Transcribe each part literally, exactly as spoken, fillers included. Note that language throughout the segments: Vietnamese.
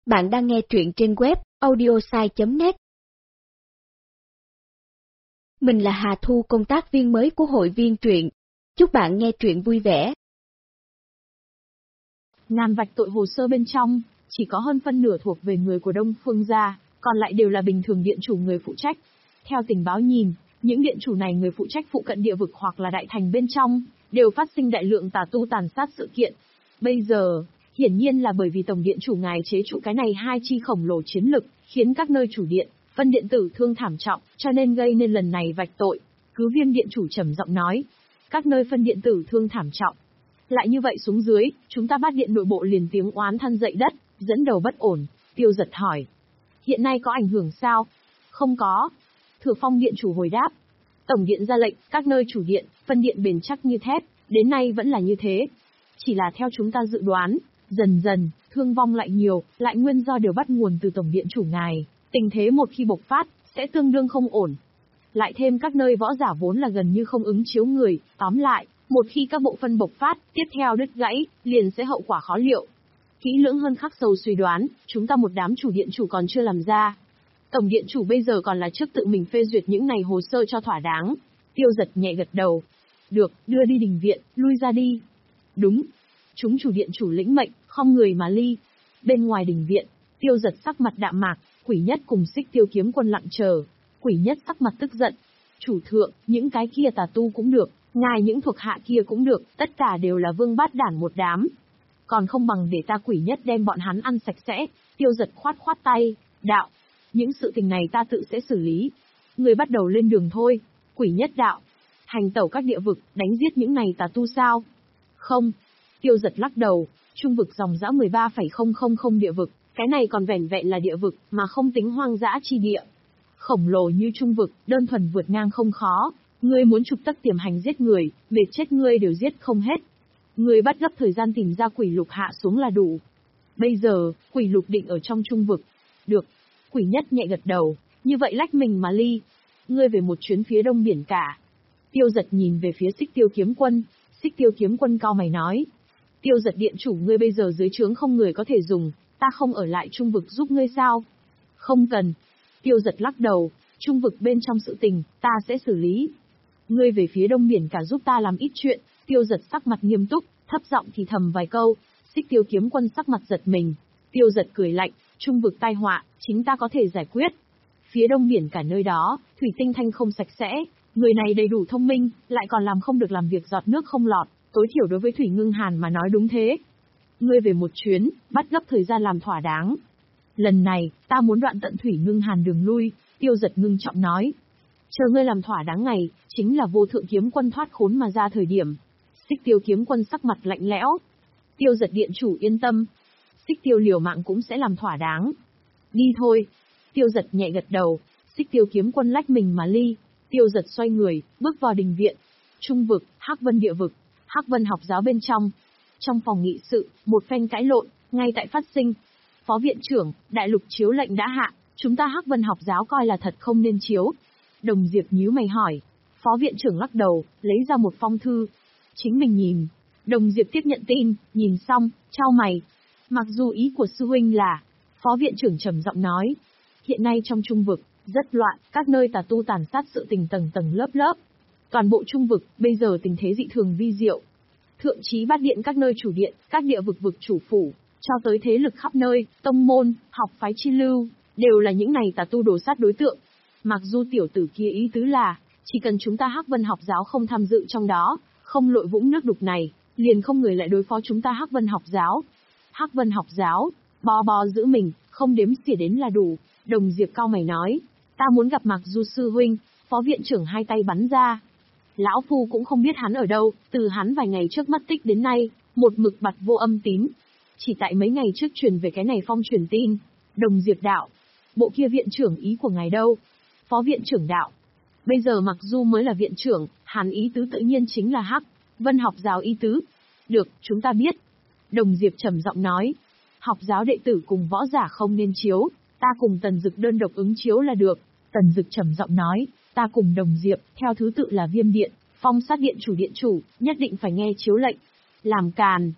Bạn đang nghe truyện trên web audiosai chấm net. Mình là Hà Thu, công tác viên mới của hội viên truyện. Chúc bạn nghe truyện vui vẻ. Ngàn vạch tội hồ sơ bên trong, chỉ có hơn phân nửa thuộc về người của Đông Phương gia, còn lại đều là bình thường điện chủ người phụ trách. Theo tình báo nhìn, những điện chủ này người phụ trách phụ cận địa vực hoặc là đại thành bên trong, đều phát sinh đại lượng tà tu tàn sát sự kiện. Bây giờ, hiển nhiên là bởi vì tổng điện chủ ngài chế trụ cái này hai chi khổng lồ chiến lực, khiến các nơi chủ điện, phân điện tử thương thảm trọng, cho nên gây nên lần này vạch tội. Cứ Viêm điện chủ trầm giọng nói, các nơi phân điện tử thương thảm trọng. Lại như vậy xuống dưới, chúng ta Bát điện nội bộ liền tiếng oán than dậy đất, dẫn đầu bất ổn. Tiêu Giật hỏi, hiện nay có ảnh hưởng sao? Không có. Thừa Phong điện chủ hồi đáp, tổng điện ra lệnh, các nơi chủ điện, phân điện bền chắc như thép, đến nay vẫn là như thế. Chỉ là theo chúng ta dự đoán, dần dần, thương vong lại nhiều, lại nguyên do đều bắt nguồn từ tổng điện chủ ngài. Tình thế một khi bộc phát, sẽ tương đương không ổn. Lại thêm các nơi võ giả vốn là gần như không ứng chiếu người, tóm lại, một khi các bộ phân bộc phát, tiếp theo đứt gãy, liền sẽ hậu quả khó liệu. Kỹ lưỡng hơn khắc sâu suy đoán, chúng ta một đám chủ điện chủ còn chưa làm ra. Tổng điện chủ bây giờ còn là trước tự mình phê duyệt những này hồ sơ cho thỏa đáng. Tiêu Giật nhẹ gật đầu. Được, đưa đi đình viện, lui ra đi. Đúng. Chúng chủ điện chủ lĩnh mệnh, không người mà ly. Bên ngoài đình viện, Tiêu Giật sắc mặt đạm mạc, Quỷ Nhất cùng Xích Tiêu kiếm quân lặng chờ. Quỷ Nhất sắc mặt tức giận. Chủ thượng, những cái kia tà tu cũng được, ngài những thuộc hạ kia cũng được, tất cả đều là vương bát đản một đám. Còn không bằng để ta Quỷ Nhất đem bọn hắn ăn sạch sẽ. Tiêu Giật khoát khoát tay, đạo. Những sự tình này ta tự sẽ xử lý. Người bắt đầu lên đường thôi. Quỷ Nhất đạo. Hành tẩu các địa vực, đánh giết những này tà tu sao? Không. Tiêu Giật lắc đầu. Trung vực dòng dã mười ba phẩy không không không địa vực. Cái này còn vẻn vẹn là địa vực, mà không tính hoang dã chi địa. Khổng lồ như trung vực, đơn thuần vượt ngang không khó. Ngươi muốn chụp tắc tiềm hành giết người, mệt chết ngươi đều giết không hết. Ngươi bắt gấp thời gian tìm ra quỷ lục hạ xuống là đủ. Bây giờ, quỷ lục định ở trong trung vực. Được. Quỷ Nhất nhẹ gật đầu, như vậy lách mình mà ly. Ngươi về một chuyến phía đông biển cả. Tiêu Giật nhìn về phía Xích Tiêu kiếm quân, Xích Tiêu kiếm quân cau mày nói. Tiêu Giật điện chủ, ngươi bây giờ dưới trướng không người có thể dùng, ta không ở lại trung vực giúp ngươi sao? Không cần. Tiêu Giật lắc đầu, trung vực bên trong sự tình, ta sẽ xử lý. Ngươi về phía đông biển cả giúp ta làm ít chuyện. Tiêu Giật sắc mặt nghiêm túc, thấp giọng thì thầm vài câu. Xích Tiêu kiếm quân sắc mặt giật mình. Tiêu Giật cười lạnh, trung vực tai họa, chính ta có thể giải quyết. Phía đông biển cả nơi đó, thủy tinh thanh không sạch sẽ, người này đầy đủ thông minh, lại còn làm không được làm việc giọt nước không lọt, tối thiểu đối với Thủy Ngưng Hàn mà nói đúng thế. Ngươi về một chuyến, bắt gấp thời gian làm thỏa đáng. Lần này, ta muốn đoạn tận Thủy Ngưng Hàn đường lui. Tiêu Giật ngưng trọng nói. Chờ ngươi làm thỏa đáng ngày, chính là vô thượng kiếm quân thoát khốn mà ra thời điểm. Xích Tiêu kiếm quân sắc mặt lạnh lẽo. Tiêu Giật điện chủ yên tâm. Xích Tiêu liều mạng cũng sẽ làm thỏa đáng. Đi thôi. Tiêu Giật nhẹ gật đầu. Xích Tiêu kiếm quân lách mình mà ly. Tiêu Giật xoay người, bước vào đình viện. Trung vực, Hắc Vân địa vực, Hắc Vân học giáo bên trong. Trong phòng nghị sự, một phen cãi lộn, ngay tại phát sinh. Phó viện trưởng, đại lục chiếu lệnh đã hạ, chúng ta Hắc Vân học giáo coi là thật không nên chiếu. Đồng Diệp nhíu mày hỏi. Phó viện trưởng lắc đầu, lấy ra một phong thư. Chính mình nhìn. Đồng Diệp tiếp nhận tin, nhìn xong, chau mày. Mặc dù ý của sư huynh là, Phó viện trưởng trầm giọng nói, hiện nay trong trung vực, rất loạn, các nơi tà tu tàn sát sự tình tầng tầng lớp lớp. Toàn bộ trung vực, bây giờ tình thế dị thường vi diệu. Thượng chí Bát điện các nơi chủ điện, các địa vực vực chủ phủ, cho tới thế lực khắp nơi, tông môn, học phái chi lưu, đều là những này tà tu đổ sát đối tượng. Mặc dù tiểu tử kia ý tứ là, chỉ cần chúng ta Hắc Vân học giáo không tham dự trong đó, không lội vũng nước đục này, liền không người lại đối phó chúng ta Hắc Vân học giáo. Hắc Vân học giáo, bò bò giữ mình, không đếm xỉa đến là đủ. Đồng Diệp cau mày nói, ta muốn gặp Mạc Du sư huynh. Phó viện trưởng hai tay bắn ra. Lão phu cũng không biết hắn ở đâu, từ hắn vài ngày trước mất tích đến nay, một mực bặt vô âm tín. Chỉ tại mấy ngày trước truyền về cái này phong truyền tin. Đồng Diệp đạo, bộ kia viện trưởng ý của ngài đâu? Phó viện trưởng đạo, bây giờ Mạc Du mới là viện trưởng, hắn ý tứ tự nhiên chính là Hắc Vân học giáo ý tứ. Được, chúng ta biết. Đồng Diệp trầm giọng nói, học giáo đệ tử cùng võ giả không nên chiếu, ta cùng Tần Dực đơn độc ứng chiếu là được. Tần Dực trầm giọng nói, ta cùng Đồng Diệp, theo thứ tự là Viêm điện, Phong sát điện chủ điện chủ, nhất định phải nghe chiếu lệnh. Làm càn.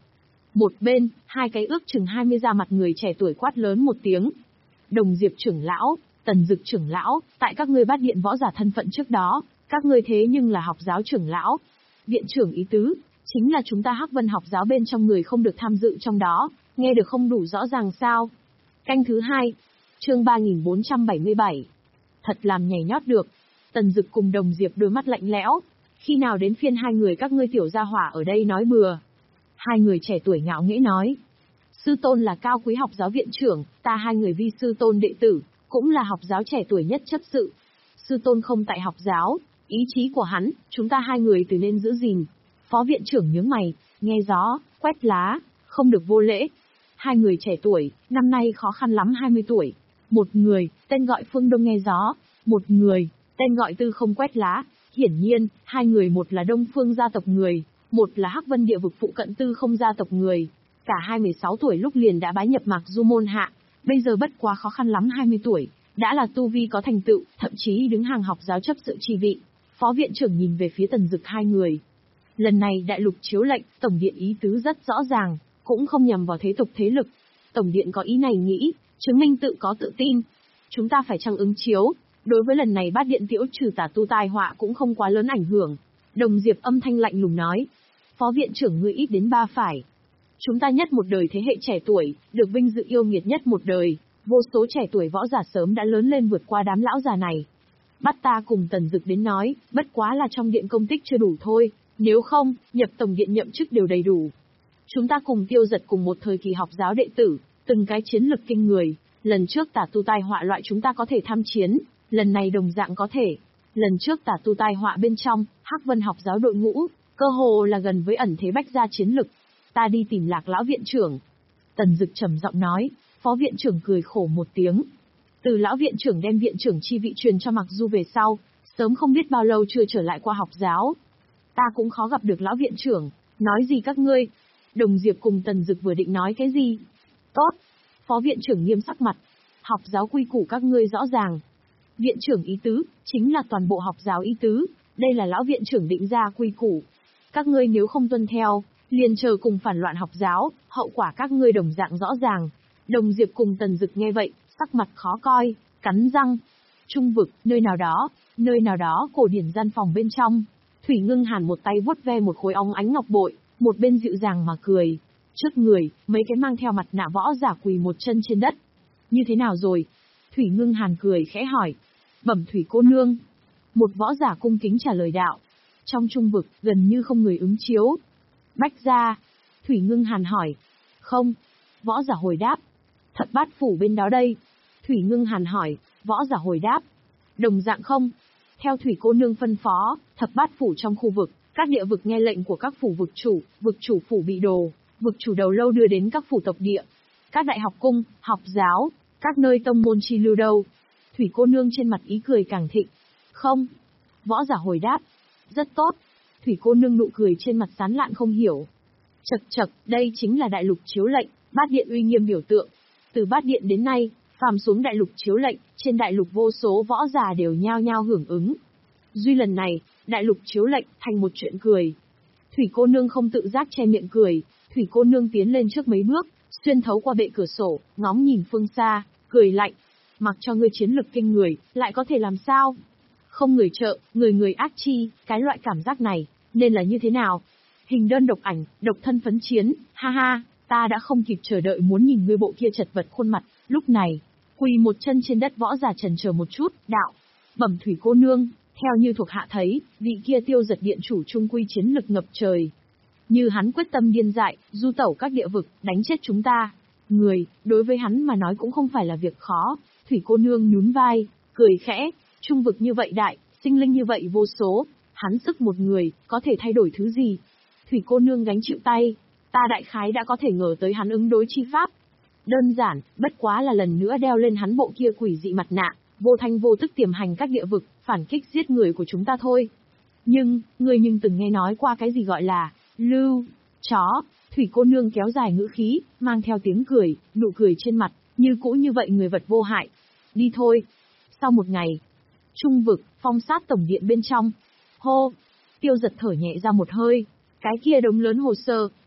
Một bên, hai cái ước chừng hai mươi da mặt người trẻ tuổi quát lớn một tiếng. Đồng Diệp trưởng lão, Tần Dực trưởng lão, tại các ngươi Bát Điện võ giả thân phận trước đó, các ngươi thế nhưng là học giáo trưởng lão. Viện trưởng ý tứ, chính là chúng ta Hắc Vân học giáo bên trong người không được tham dự trong đó, nghe được không đủ rõ ràng sao? Canh thứ hai, chương ba nghìn bốn trăm bảy mươi bảy. Thật làm nhảy nhót được. Tần Dực cùng Đồng Diệp đôi mắt lạnh lẽo. Khi nào đến phiên hai người các ngươi tiểu gia hỏa ở đây nói bừa? Hai người trẻ tuổi ngạo nghễ nói. Sư tôn là cao quý học giáo viện trưởng, ta hai người vi sư tôn đệ tử, cũng là học giáo trẻ tuổi nhất chấp sự. Sư tôn không tại học giáo, ý chí của hắn, chúng ta hai người từ nên giữ gìn. Phó viện trưởng nhướng mày, nghe gió, quét lá, không được vô lễ. Hai người trẻ tuổi, năm nay khó khăn lắm hai mươi tuổi. Một người, tên gọi Phương Đông nghe gió, một người, tên gọi Tư không quét lá. Hiển nhiên, hai người một là Đông Phương gia tộc người, một là Hắc Vân địa vực phụ cận Tư không gia tộc người. Cả hai mười sáu tuổi lúc liền đã bái nhập Mạc Du môn hạ, bây giờ bất quá khó khăn lắm hai mươi tuổi, đã là tu vi có thành tựu, thậm chí đứng hàng học giáo chấp sự chi vị. Phó viện trưởng nhìn về phía Tần Dực hai người. Lần này đại lục chiếu lệnh, tổng điện ý tứ rất rõ ràng, cũng không nhằm vào thế tục thế lực. Tổng điện có ý này nghĩ, chứng minh tự có tự tin. Chúng ta phải chăng ứng chiếu, đối với lần này Bát Điện tiễu trừ tà tu tai họa cũng không quá lớn ảnh hưởng. Đồng Diệp âm thanh lạnh lùng nói. Phó viện trưởng ngươi ít đến ba phải. Chúng ta nhất một đời thế hệ trẻ tuổi, được vinh dự yêu nghiệt nhất một đời, vô số trẻ tuổi võ giả sớm đã lớn lên vượt qua đám lão già này. Bắt ta cùng Tần Dực đến nói, bất quá là trong điện công tích chưa đủ thôi, nếu không, nhập tổng điện nhậm chức đều đầy đủ. Chúng ta cùng Tiêu Giật cùng một thời kỳ học giáo đệ tử, từng cái chiến lực kinh người, lần trước tà tu tai họa loại chúng ta có thể tham chiến, lần này đồng dạng có thể. Lần trước tà tu tai họa bên trong, Hắc Vân học giáo đội ngũ, cơ hồ là gần với ẩn thế bách gia chiến lực. Ta đi tìm Lạc lão viện trưởng. Tần Dực trầm giọng nói. Phó viện trưởng cười khổ một tiếng. Từ lão viện trưởng đem viện trưởng chi vị truyền cho Mạc Du về sau, sớm không biết bao lâu chưa trở lại qua học giáo. Ta cũng khó gặp được lão viện trưởng, nói gì các ngươi? Đồng Diệp cùng Tần Dực vừa định nói cái gì? Tốt. Phó viện trưởng nghiêm sắc mặt. Học giáo quy củ các ngươi rõ ràng. Viện trưởng ý tứ, chính là toàn bộ học giáo ý tứ, đây là lão viện trưởng định ra quy củ. Các ngươi nếu không tuân theo, liền chờ cùng phản loạn học giáo, hậu quả các ngươi đồng dạng rõ ràng. Đồng Diệp cùng Tần Dực nghe vậy, sắc mặt khó coi, cắn răng. Trung vực, nơi nào đó, nơi nào đó cổ điển gian phòng bên trong, Thủy Ngưng Hàn một tay vuốt ve một khối óng ánh ngọc bội, một bên dịu dàng mà cười. Trước người, mấy cái mang theo mặt nạ võ giả quỳ một chân trên đất. Như thế nào rồi? Thủy Ngưng Hàn cười khẽ hỏi. Bẩm Thủy cô nương. Một võ giả cung kính trả lời đạo. Trong trung vực, gần như không người ứng chiếu. Bách gia. Thủy Ngưng Hàn hỏi. Không. Võ giả hồi đáp. Thập bát phủ bên đó đây. Thủy Ngưng Hàn hỏi. Võ giả hồi đáp. Đồng dạng không. Theo Thủy cô nương phân phó, thập bát phủ trong khu vực, các địa vực nghe lệnh của các phủ vực chủ, vực chủ phủ bị đồ, vực chủ đầu lâu đưa đến các phủ tộc địa. Các đại học cung, học giáo, các nơi tông môn chi lưu đâu. Thủy cô nương trên mặt ý cười càng thịnh. Không. Võ giả hồi đáp. Rất tốt. Thủy cô nương nụ cười trên mặt sán lạn không hiểu. Chật chật, đây chính là đại lục chiếu lệnh, bát điện uy nghiêm biểu tượng. Từ bát điện đến nay, phàm xuống đại lục chiếu lệnh, trên đại lục vô số võ giả đều nhao nhao hưởng ứng. Duy lần này, đại lục chiếu lệnh thành một chuyện cười. Thủy cô nương không tự giác che miệng cười, Thủy cô nương tiến lên trước mấy bước, xuyên thấu qua bệ cửa sổ, ngóng nhìn phương xa, cười lạnh. Mặc cho ngươi chiến lực kinh người, lại có thể làm sao? Không người trợ, người người ác chi, cái loại cảm giác này, nên là như thế nào? Hình đơn độc ảnh, độc thân phấn chiến, ha ha, ta đã không kịp chờ đợi muốn nhìn ngươi bộ kia chật vật khuôn mặt, lúc này, quỳ một chân trên đất võ giả chần chờ một chút, đạo. Bẩm Thủy cô nương, theo như thuộc hạ thấy, vị kia Tiêu Giật điện chủ trung quy chiến lực ngập trời. Như hắn quyết tâm điên dại, du tẩu các địa vực, đánh chết chúng ta. Người, đối với hắn mà nói cũng không phải là việc khó. Thủy cô nương nhún vai, cười khẽ, trung vực như vậy đại, sinh linh như vậy vô số, hắn sức một người, có thể thay đổi thứ gì? Thủy cô nương gánh chịu tay, ta đại khái đã có thể ngờ tới hắn ứng đối chi pháp. Đơn giản, bất quá là lần nữa đeo lên hắn bộ kia quỷ dị mặt nạ, vô thanh vô tức tiềm hành các địa vực, phản kích giết người của chúng ta thôi. Nhưng, người nhưng từng nghe nói qua cái gì gọi là, lưu, chó. Thủy cô nương kéo dài ngữ khí, mang theo tiếng cười, nụ cười trên mặt, như cũ như vậy người vật vô hại. Đi thôi. Sau một ngày, trung vực, phong sát tổng điện bên trong. Hô, Tiêu Giật thở nhẹ ra một hơi. Cái kia đống lớn hồ sơ,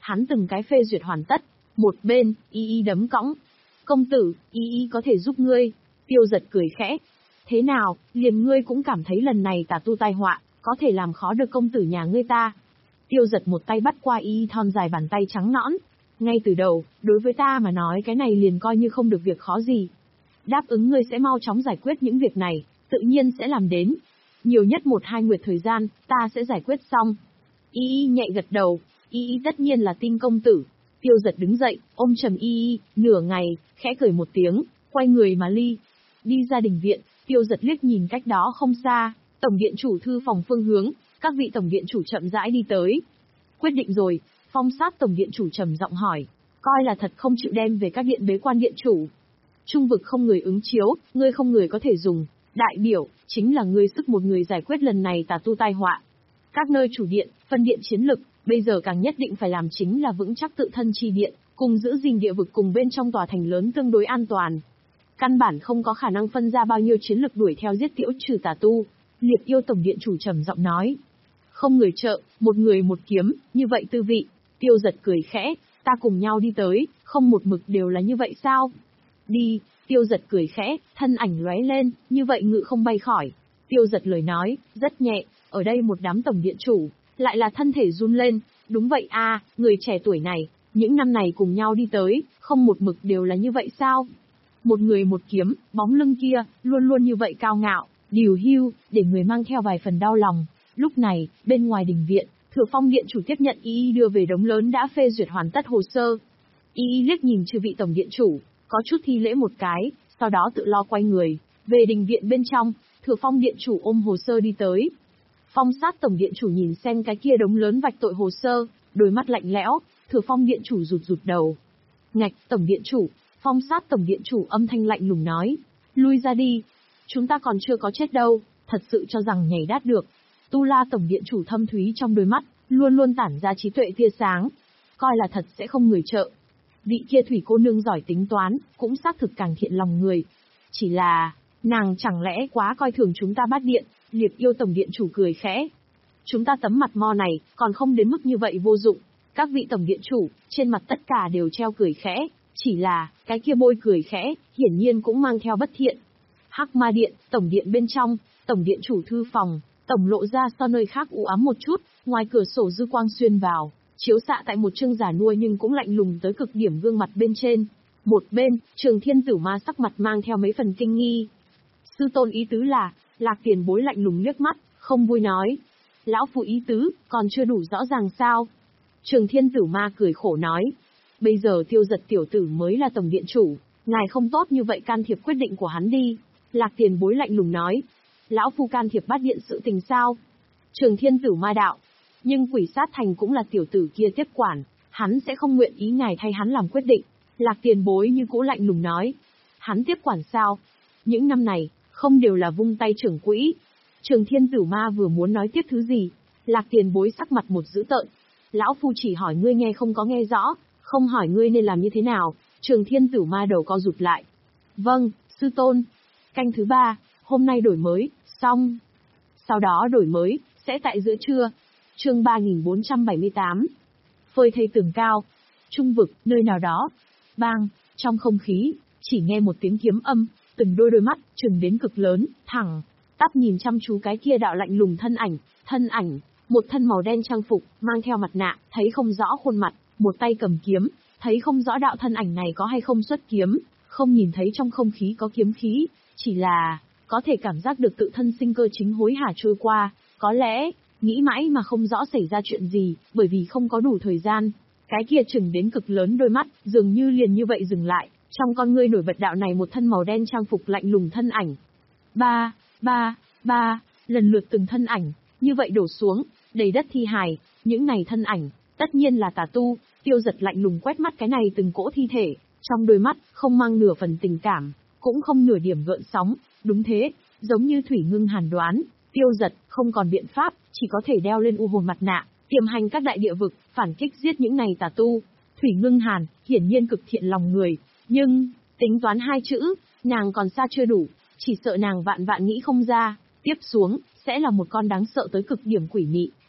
Hắn từng cái phê duyệt hoàn tất. Một bên, Y Y đấm cõng. Công tử, Y Y có thể giúp ngươi. Tiêu Giật cười khẽ. Thế nào, liền ngươi cũng cảm thấy lần này tà tu tai họa, có thể làm khó được công tử nhà ngươi ta. Tiêu Giật một tay bắt qua Y Y thon dài bàn tay trắng nõn. Ngay từ đầu, đối với ta mà nói cái này liền coi như không được việc khó gì. Đáp ứng ngươi sẽ mau chóng giải quyết những việc này, tự nhiên sẽ làm đến. Nhiều nhất một hai nguyệt thời gian, ta sẽ giải quyết xong. Y Y nhẹ gật đầu, Y Y tất nhiên là tin công tử. Tiêu Giật đứng dậy, ôm trầm Y Y, nửa ngày, khẽ cười một tiếng, quay người mà ly. Đi ra đình viện, Tiêu Giật liếc nhìn cách đó không xa, tổng điện chủ thư phòng phương hướng, các vị tổng điện chủ chậm rãi đi tới. Quyết định rồi, Phong Sát tổng điện chủ trầm giọng hỏi, coi là thật không chịu đem về các điện bế quan điện chủ. Trung vực không người ứng chiếu, ngươi không người có thể dùng, đại biểu, chính là ngươi sức một người giải quyết lần này tà tu tai họa. Các nơi chủ điện, phân điện chiến lực, bây giờ càng nhất định phải làm chính là vững chắc tự thân chi điện, cùng giữ gìn địa vực cùng bên trong tòa thành lớn tương đối an toàn. Căn bản không có khả năng phân ra bao nhiêu chiến lực đuổi theo giết tiễu trừ tà tu. Liệt Yêu tổng điện chủ trầm giọng nói. Không người trợ, một người một kiếm, như vậy tư vị. Tiêu Giật cười khẽ, ta cùng nhau đi tới, không một mực đều là như vậy sao? Đi, Tiêu Giật cười khẽ, thân ảnh lóe lên, như vậy ngự không bay khỏi. Tiêu Giật lời nói, rất nhẹ, ở đây một đám tổng điện chủ, lại là thân thể run lên, đúng vậy a, người trẻ tuổi này, những năm này cùng nhau đi tới, không một mực đều là như vậy sao? Một người một kiếm, bóng lưng kia, luôn luôn như vậy cao ngạo, điều hưu, để người mang theo vài phần đau lòng. Lúc này, bên ngoài đình viện, Thừa Phong điện chủ tiếp nhận Y Y đưa về đống lớn đã phê duyệt hoàn tất hồ sơ. Y Y liếc nhìn chư vị tổng điện chủ, có chút thi lễ một cái, sau đó tự lo quay người, về đình viện bên trong, Thừa Phong điện chủ ôm hồ sơ đi tới. Phong Sát tổng điện chủ nhìn xem cái kia đống lớn vạch tội hồ sơ, đôi mắt lạnh lẽo, Thừa Phong điện chủ rụt rụt đầu. Ngạch, tổng điện chủ, Phong Sát tổng điện chủ âm thanh lạnh lùng nói, lui ra đi, chúng ta còn chưa có chết đâu, thật sự cho rằng nhảy đát được. Tu La tổng điện chủ thâm thúy trong đôi mắt, luôn luôn tản ra trí tuệ tia sáng, coi là thật sẽ không người trợ. Vị kia thủy cô nương giỏi tính toán, cũng xác thực càng thiện lòng người. Chỉ là, nàng chẳng lẽ quá coi thường chúng ta Bát điện? Liệt Yêu tổng điện chủ cười khẽ. Chúng ta tấm mặt mo này, còn không đến mức như vậy vô dụng. Các vị tổng điện chủ, trên mặt tất cả đều treo cười khẽ, chỉ là, cái kia bôi cười khẽ, hiển nhiên cũng mang theo bất thiện. Hắc Ma điện, tổng điện bên trong, tổng điện chủ thư phòng, tổng lộ ra so nơi khác u ám một chút, ngoài cửa sổ dư quang xuyên vào, chiếu xạ tại một trương giả nuôi nhưng cũng lạnh lùng tới cực điểm gương mặt bên trên. Một bên, Trường Thiên Tử Ma sắc mặt mang theo mấy phần kinh nghi. Sư tôn ý tứ là, Lạc Tiền Bối lạnh lùng liếc mắt, không vui nói. Lão phụ ý tứ, còn chưa đủ rõ ràng sao? Trường Thiên Tử Ma cười khổ nói. Bây giờ Tiêu Giật tiểu tử mới là tổng điện chủ, ngài không tốt như vậy can thiệp quyết định của hắn đi. Lạc Tiền Bối lạnh lùng nói. Lão phu can thiệp Bát điện sự tình sao? Trường Thiên Tử Ma đạo. Nhưng Quỷ Sát Thành cũng là tiểu tử kia tiếp quản, hắn sẽ không nguyện ý ngài thay hắn làm quyết định. Lạc Tiền Bối như cũ lạnh lùng nói. Hắn tiếp quản sao? Những năm này, không đều là vung tay trưởng quỹ. Trường Thiên Tử Ma vừa muốn nói tiếp thứ gì, Lạc Tiền Bối sắc mặt một dữ tợn. Lão phu chỉ hỏi ngươi nghe không có nghe rõ, không hỏi ngươi nên làm như thế nào. Trường Thiên Tử Ma đầu co rụt lại. Vâng, sư tôn. Canh thứ ba, hôm nay đổi mới, xong. Sau đó đổi mới, sẽ tại giữa trưa. Chương ba nghìn bốn trăm bảy mươi tám. Phơi thây tường cao. Trung vực, nơi nào đó. Bang, trong không khí, chỉ nghe một tiếng kiếm âm, từng đôi đôi mắt, trừng đến cực lớn, thẳng, tắp nhìn chăm chú cái kia đạo lạnh lùng thân ảnh, thân ảnh, một thân màu đen trang phục, mang theo mặt nạ, thấy không rõ khuôn mặt, một tay cầm kiếm, thấy không rõ đạo thân ảnh này có hay không xuất kiếm, không nhìn thấy trong không khí có kiếm khí, chỉ là, có thể cảm giác được tự thân sinh cơ chính hối hả trôi qua, có lẽ, nghĩ mãi mà không rõ xảy ra chuyện gì, bởi vì không có đủ thời gian. Cái kia chừng đến cực lớn đôi mắt, dường như liền như vậy dừng lại, trong con ngươi nổi bật đạo này một thân màu đen trang phục lạnh lùng thân ảnh. Ba, ba, ba, lần lượt từng thân ảnh, như vậy đổ xuống, đầy đất thi hài, những này thân ảnh, tất nhiên là tà tu. Tiêu Giật lạnh lùng quét mắt cái này từng cỗ thi thể, trong đôi mắt, không mang nửa phần tình cảm, cũng không nửa điểm gợn sóng, đúng thế, giống như Thủy Ngưng Hàn đoán, Tiêu Giật không còn biện pháp, chỉ có thể đeo lên u hồn mặt nạ, tiềm hành các đại địa vực, phản kích giết những này tà tu. Thủy Ngưng Hàn, hiển nhiên cực thiện lòng người, nhưng, tính toán hai chữ, nàng còn xa chưa đủ, chỉ sợ nàng vạn vạn nghĩ không ra, tiếp xuống, sẽ là một con đáng sợ tới cực điểm quỷ mị,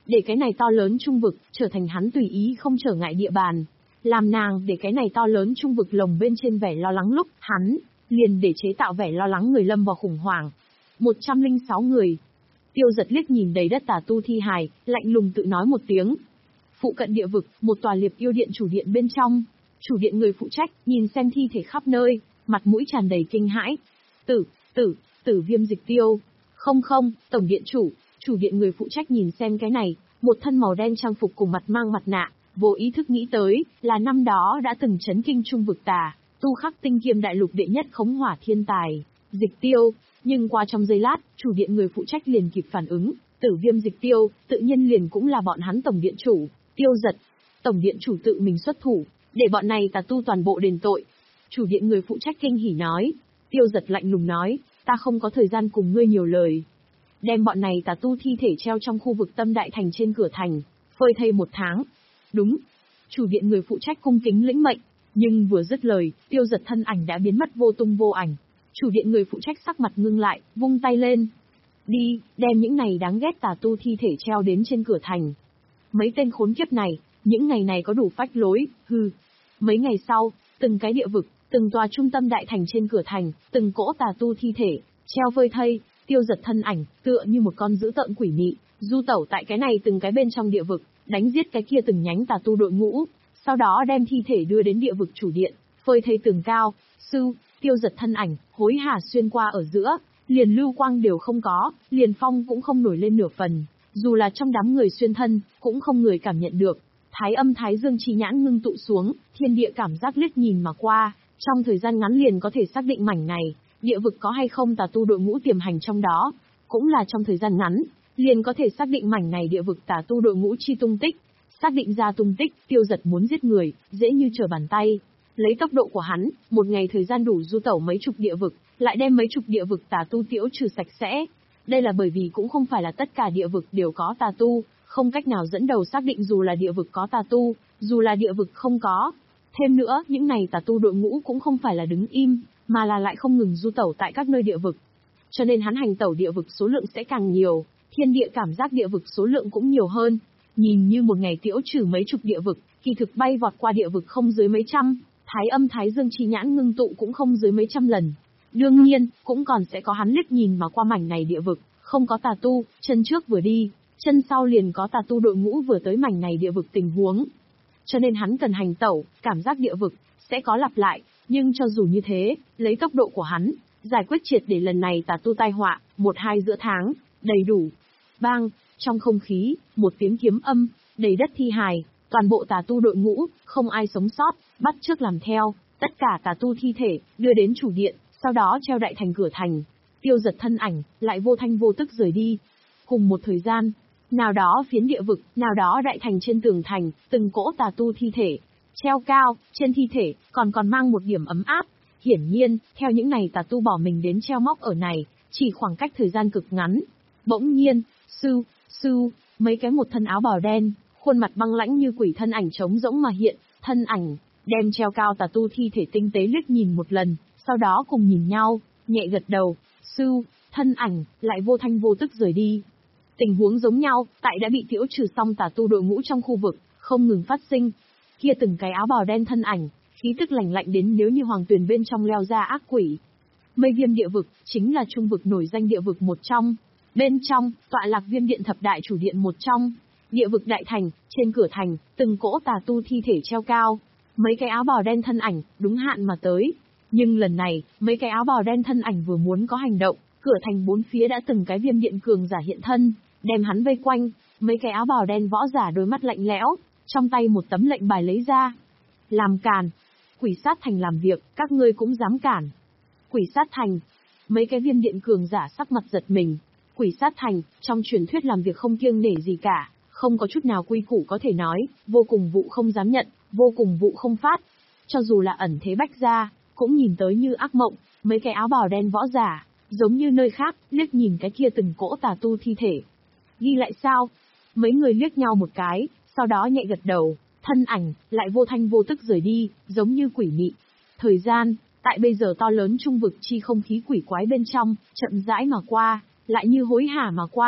để cái này to lớn trung vực trở thành hắn tùy ý không trở ngại địa bàn. Làm nàng để cái này to lớn trung vực lồng bên trên vẻ lo lắng lúc, hắn liền để chế tạo vẻ lo lắng người lâm vào khủng hoảng. một trăm lẻ sáu người. Tiêu Giật liếc nhìn đầy đất tà tu thi hài, lạnh lùng tự nói một tiếng. Phụ cận địa vực, một tòa liệp yêu điện chủ điện bên trong. Chủ điện người phụ trách, nhìn xem thi thể khắp nơi, mặt mũi tràn đầy kinh hãi. Tử, tử, tử Viêm Dịch Tiêu. Không không, tổng điện chủ, chủ điện người phụ trách nhìn xem cái này, một thân màu đen trang phục cùng mặt mang mặt nạ, vô ý thức nghĩ tới, là năm đó đã từng chấn kinh trung vực tà, tu khắc tinh kiêm đại lục đệ nhất khống hỏa thiên tài, Dịch Tiêu. Nhưng qua trong giây lát, chủ điện người phụ trách liền kịp phản ứng, tử Viêm Dịch Tiêu, tự nhiên liền cũng là bọn hắn tổng điện chủ, Tiêu Giật. Tổng điện chủ tự mình xuất thủ, để bọn này tà tu toàn bộ đền tội. Chủ điện người phụ trách kinh hỉ nói. Tiêu Giật lạnh lùng nói, ta không có thời gian cùng ngươi nhiều lời. Đem bọn này tà tu thi thể treo trong khu vực Tâm Đại Thành trên cửa thành, phơi thây một tháng. Đúng. Chủ điện người phụ trách cung kính lĩnh mệnh, nhưng vừa dứt lời, Tiêu Giật thân ảnh đã biến mất vô tung vô ảnh. Chủ điện người phụ trách sắc mặt ngưng lại, vung tay lên. Đi, đem những này đáng ghét tà tu thi thể treo đến trên cửa thành. Mấy tên khốn kiếp này, những ngày này có đủ phách lối, hừ. Mấy ngày sau, từng cái địa vực, từng tòa trung tâm đại thành trên cửa thành, từng cỗ tà tu thi thể, treo phơi thây, Tiêu Giật thân ảnh, tựa như một con dữ tợn quỷ mị, du tẩu tại cái này từng cái bên trong địa vực, đánh giết cái kia từng nhánh tà tu đội ngũ, sau đó đem thi thể đưa đến địa vực chủ điện, phơi thây tường cao, sư, Tiêu Giật thân ảnh, hối hả xuyên qua ở giữa, liền lưu quang đều không có, liền phong cũng không nổi lên nửa phần, dù là trong đám người xuyên thân, cũng không người cảm nhận được. Thái âm thái dương chi nhãn ngưng tụ xuống, thiên địa cảm giác liếc nhìn mà qua, trong thời gian ngắn liền có thể xác định mảnh này, địa vực có hay không tà tu đội ngũ tiềm hành trong đó, cũng là trong thời gian ngắn, liền có thể xác định mảnh này địa vực tà tu đội ngũ chi tung tích, xác định ra tung tích, Tiêu Giật muốn giết người, dễ như trở bàn tay. Lấy tốc độ của hắn, một ngày thời gian đủ du tẩu mấy chục địa vực, lại đem mấy chục địa vực tà tu tiễu trừ sạch sẽ. Đây là bởi vì cũng không phải là tất cả địa vực đều có tà tu, không cách nào dẫn đầu xác định dù là địa vực có tà tu, dù là địa vực không có. Thêm nữa, những này tà tu đội ngũ cũng không phải là đứng im, mà là lại không ngừng du tẩu tại các nơi địa vực. Cho nên hắn hành tẩu địa vực số lượng sẽ càng nhiều, thiên địa cảm giác địa vực số lượng cũng nhiều hơn. Nhìn như một ngày tiễu trừ mấy chục địa vực, kỳ thực bay vọt qua địa vực không dưới mấy trăm, thái âm thái dương chi nhãn ngưng tụ cũng không dưới mấy trăm lần. Đương nhiên, cũng còn sẽ có hắn liếc nhìn mà qua mảnh này địa vực, không có tà tu, chân trước vừa đi, chân sau liền có tà tu đội ngũ vừa tới mảnh này địa vực tình huống. Cho nên hắn cần hành tẩu, cảm giác địa vực, sẽ có lặp lại, nhưng cho dù như thế, lấy tốc độ của hắn, giải quyết triệt để lần này tà tu tai họa, một hai giữa tháng, đầy đủ. Bang, trong không khí, một tiếng kiếm âm, đầy đất thi hài, toàn bộ tà tu đội ngũ, không ai sống sót, bắt chước làm theo, tất cả tà tu thi thể, đưa đến chủ điện, sau đó treo đại thành cửa thành. Tiêu Giật thân ảnh, lại vô thanh vô tức rời đi. Cùng một thời gian, nào đó phiến địa vực, nào đó đại thành trên tường thành, từng cỗ tà tu thi thể, treo cao, trên thi thể, còn còn mang một điểm ấm áp. Hiển nhiên, theo những này tà tu bỏ mình đến treo móc ở này, chỉ khoảng cách thời gian cực ngắn. Bỗng nhiên, sư, sư, mấy cái một thân áo bào đen, khuôn mặt băng lãnh như quỷ thân ảnh trống rỗng mà hiện, thân ảnh, đem treo cao tà tu thi thể tinh tế liếc nhìn một lần, sau đó cùng nhìn nhau, nhẹ gật đầu, sư, thân ảnh, lại vô thanh vô tức rời đi. Tình huống giống nhau, tại đã bị tiễu trừ xong tà tu đội ngũ trong khu vực, không ngừng phát sinh. Kia từng cái áo bào đen thân ảnh, khí tức lạnh lạnh đến nếu như hoàng tuyền bên trong leo ra ác quỷ. Mây Viêm địa vực, chính là trung vực nổi danh địa vực một trong. Bên trong, tọa lạc Viêm điện thập đại chủ điện một trong. Địa vực đại thành, trên cửa thành, từng cỗ tà tu thi thể treo cao. Mấy cái áo bào đen thân ảnh, đúng hạn mà tới. Nhưng lần này, mấy cái áo bào đen thân ảnh vừa muốn có hành động, cửa thành bốn phía đã từng cái Viêm điện cường giả hiện thân, đem hắn vây quanh. Mấy cái áo bào đen võ giả đôi mắt lạnh lẽo, trong tay một tấm lệnh bài lấy ra. Làm càn. Quỷ sát thành làm việc, các ngươi cũng dám cản. Quỷ sát thành. Mấy cái Viêm điện cường giả sắc mặt giật mình. Quỷ sát thành, trong truyền thuyết làm việc không kiêng nể gì cả, không có chút nào quy củ có thể nói, vô cùng vụ không dám nhận, vô cùng vụ không phát. Cho dù là ẩn thế bách gia, cũng nhìn tới như ác mộng, mấy cái áo bào đen võ giả, giống như nơi khác, liếc nhìn cái kia từng cỗ tà tu thi thể. Ghi lại sao? Mấy người liếc nhau một cái, sau đó nhẹ gật đầu, thân ảnh, lại vô thanh vô tức rời đi, giống như quỷ mị. Thời gian, tại bây giờ to lớn trung vực chi không khí quỷ quái bên trong, chậm rãi mà qua, lại như hối hả mà qua,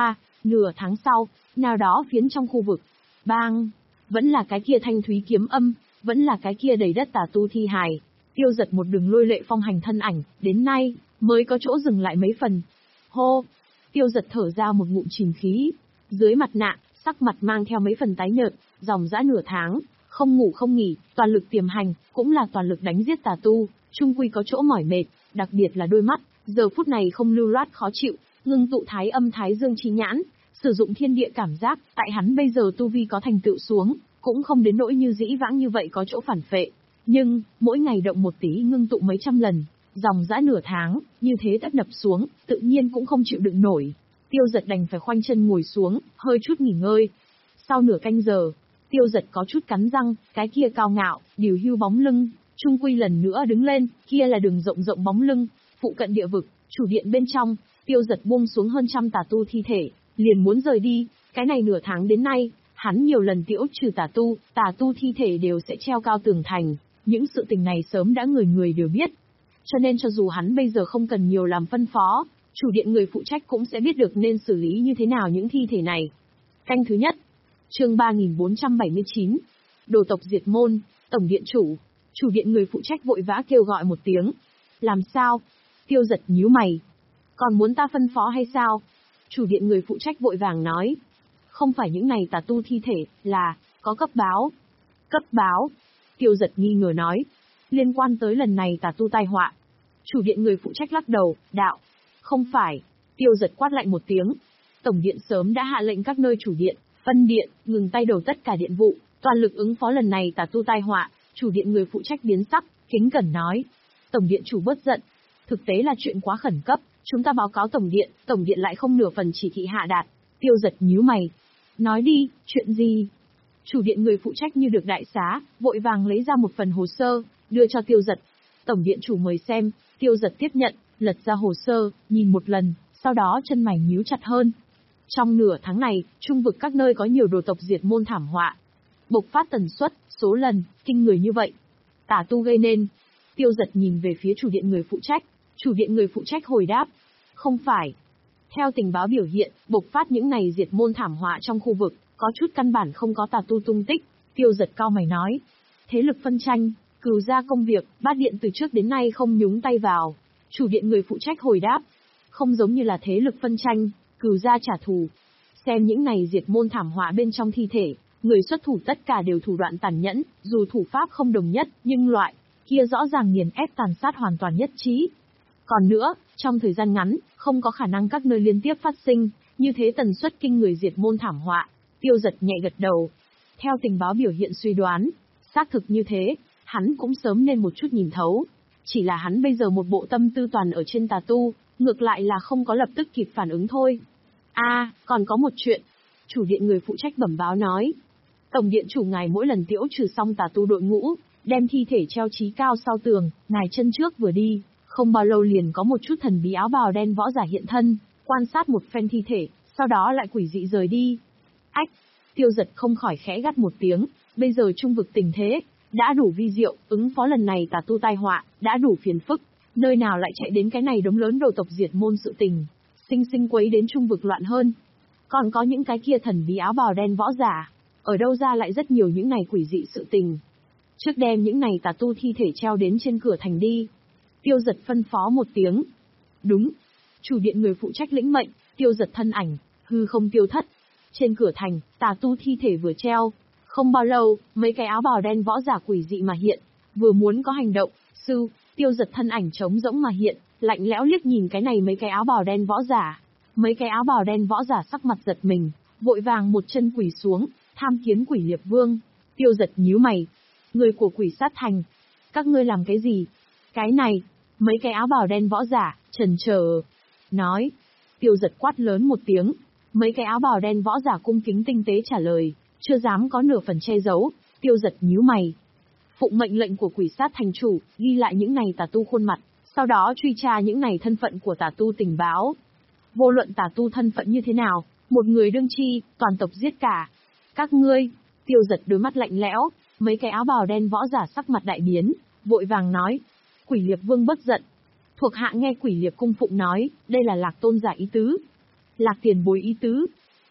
Nửa tháng sau, nào đó phiến trong khu vực. Bang! Vẫn là cái kia thanh thúy kiếm âm, vẫn là cái kia đầy đất tà tu thi hài. Tiêu Giật một đường lôi lệ phong hành thân ảnh, đến nay, mới có chỗ dừng lại mấy phần. Hô! Tiêu Giật thở ra một ngụm chìm khí. Dưới mặt nạ, sắc mặt mang theo mấy phần tái nhợt, dòng dã nửa tháng, không ngủ không nghỉ, toàn lực tiềm hành, cũng là toàn lực đánh giết tà tu, chung quy có chỗ mỏi mệt, đặc biệt là đôi mắt, giờ phút này không lưu loát khó chịu, ngưng tụ thái âm thái dương chi nhãn, sử dụng thiên địa cảm giác, tại hắn bây giờ tu vi có thành tựu xuống, cũng không đến nỗi như dĩ vãng như vậy có chỗ phản phệ. Nhưng, mỗi ngày động một tí ngưng tụ mấy trăm lần, dòng dã nửa tháng, như thế tất đập xuống, tự nhiên cũng không chịu đựng nổi. Tiêu Giật đành phải khoanh chân ngồi xuống, hơi chút nghỉ ngơi. Sau nửa canh giờ, Tiêu Giật có chút cắn răng, cái kia cao ngạo, điều hưu bóng lưng, trung quy lần nữa đứng lên, kia là đường rộng rộng bóng lưng, phụ cận địa vực, chủ điện bên trong, Tiêu Giật buông xuống hơn trăm tà tu thi thể, liền muốn rời đi, cái này nửa tháng đến nay, hắn nhiều lần tiễu trừ tà tu, tà tu thi thể đều sẽ treo cao tường thành, những sự tình này sớm đã người người đều biết. Cho nên cho dù hắn bây giờ không cần nhiều làm phân phó, chủ điện người phụ trách cũng sẽ biết được nên xử lý như thế nào những thi thể này. Canh thứ nhất, chương ba nghìn bốn trăm bảy mươi chín, đồ tộc diệt môn, tổng điện chủ, chủ điện người phụ trách vội vã kêu gọi một tiếng. Làm sao? Tiêu Giật nhíu mày. Còn muốn ta phân phó hay sao? Chủ điện người phụ trách vội vàng nói. Không phải những này tà tu thi thể, là, có cấp báo. Cấp báo? Tiêu Giật nghi ngờ nói. Liên quan tới lần này tà tu tai họa. Chủ điện người phụ trách lắc đầu, đạo. Không phải. Tiêu Giật quát lạnh một tiếng. Tổng điện sớm đã hạ lệnh các nơi chủ điện, phân điện, ngừng tay đầu tất cả điện vụ, toàn lực ứng phó lần này tà tu tai họa. Chủ điện người phụ trách biến sắc, kính cẩn nói. Tổng điện chủ bớt giận. Thực tế là chuyện quá khẩn cấp, chúng ta báo cáo tổng điện, tổng điện lại không nửa phần chỉ thị hạ đạt. Tiêu Giật nhíu mày. Nói đi, chuyện gì? Chủ điện người phụ trách như được đại xá, vội vàng lấy ra một phần hồ sơ, đưa cho Tiêu Giật. Tổng điện chủ mời xem. Tiêu Giật tiếp nhận, lật ra hồ sơ, nhìn một lần, sau đó chân mày nhíu chặt hơn. Trong nửa tháng này, trung vực các nơi có nhiều đồ tộc diệt môn thảm họa. Bộc phát tần suất, số lần, kinh người như vậy. Tà tu gây nên. Tiêu Giật nhìn về phía chủ điện người phụ trách. Chủ điện người phụ trách hồi đáp. Không phải. Theo tình báo biểu hiện, bộc phát những ngày diệt môn thảm họa trong khu vực, có chút căn bản không có tà tu tung tích. Tiêu Giật cau mày nói. Thế lực phân tranh, cừu ra công việc, bát điện từ trước đến nay không nhúng tay vào. Chủ điện người phụ trách hồi đáp. Không giống như là thế lực phân tranh, cừu ra trả thù. Xem những này diệt môn thảm họa bên trong thi thể, người xuất thủ tất cả đều thủ đoạn tàn nhẫn, dù thủ pháp không đồng nhất, nhưng loại kia rõ ràng nghiền ép tàn sát hoàn toàn nhất trí. Còn nữa, trong thời gian ngắn, không có khả năng các nơi liên tiếp phát sinh, như thế tần suất kinh người diệt môn thảm họa. Tiêu Giật nhẹ gật đầu. Theo tình báo biểu hiện suy đoán, xác thực như thế, hắn cũng sớm nên một chút nhìn thấu. Chỉ là hắn bây giờ một bộ tâm tư toàn ở trên tà tu, ngược lại là không có lập tức kịp phản ứng thôi. A, à, còn có một chuyện. Chủ điện người phụ trách bẩm báo nói. Tổng điện chủ ngài mỗi lần tiễu trừ xong tà tu đội ngũ, đem thi thể treo chí cao sau tường, ngài chân trước vừa đi, không bao lâu liền có một chút thần bí áo bào đen võ giả hiện thân, quan sát một phen thi thể, sau đó lại quỷ dị rời đi. Ách, Tiêu Giật không khỏi khẽ gắt một tiếng, bây giờ trung vực tình thế, đã đủ vi diệu, ứng phó lần này tà tu tai họa, đã đủ phiền phức, nơi nào lại chạy đến cái này đống lớn đồ tộc diệt môn sự tình, sinh sinh quấy đến trung vực loạn hơn. Còn có những cái kia thần bí áo bào đen võ giả, ở đâu ra lại rất nhiều những này quỷ dị sự tình. Trước đem những này tà tu thi thể treo đến trên cửa thành đi. Tiêu Giật phân phó một tiếng. Đúng. Chủ điện người phụ trách lĩnh mệnh, Tiêu Giật thân ảnh, hư không tiêu thất. Trên cửa thành, tà tu thi thể vừa treo. Không bao lâu, mấy cái áo bào đen võ giả quỷ dị mà hiện. Vừa muốn có hành động, sư, Tiêu Giật thân ảnh trống rỗng mà hiện, lạnh lẽo liếc nhìn cái này mấy cái áo bào đen võ giả. Mấy cái áo bào đen võ giả sắc mặt giật mình, vội vàng một chân quỳ xuống, tham kiến Quỷ Liệp Vương. Tiêu Giật nhíu mày. Người của Quỷ Sát Thành. Các ngươi làm cái gì? Cái này, mấy cái áo bào đen võ giả, chần chờ. Nói. Tiêu Giật quát lớn một tiếng. Mấy cái áo bào đen võ giả cung kính tinh tế trả lời, chưa dám có nửa phần che giấu. Tiêu Giật nhíu mày. Phụng mệnh lệnh của Quỷ Sát Thành chủ, ghi lại những này tà tu khuôn mặt, sau đó truy tra những này thân phận của tà tu tình báo. Vô luận tà tu thân phận như thế nào, một người đương chi, toàn tộc giết cả. Các ngươi, Tiêu Giật đôi mắt lạnh lẽo, mấy cái áo bào đen võ giả sắc mặt đại biến, vội vàng nói. Quỷ Liệp Vương bất giận. Thuộc hạ nghe Quỷ Liệp cung phụng nói, đây là Lạc tôn giả ý tứ. Lạc tiền bối ý tứ.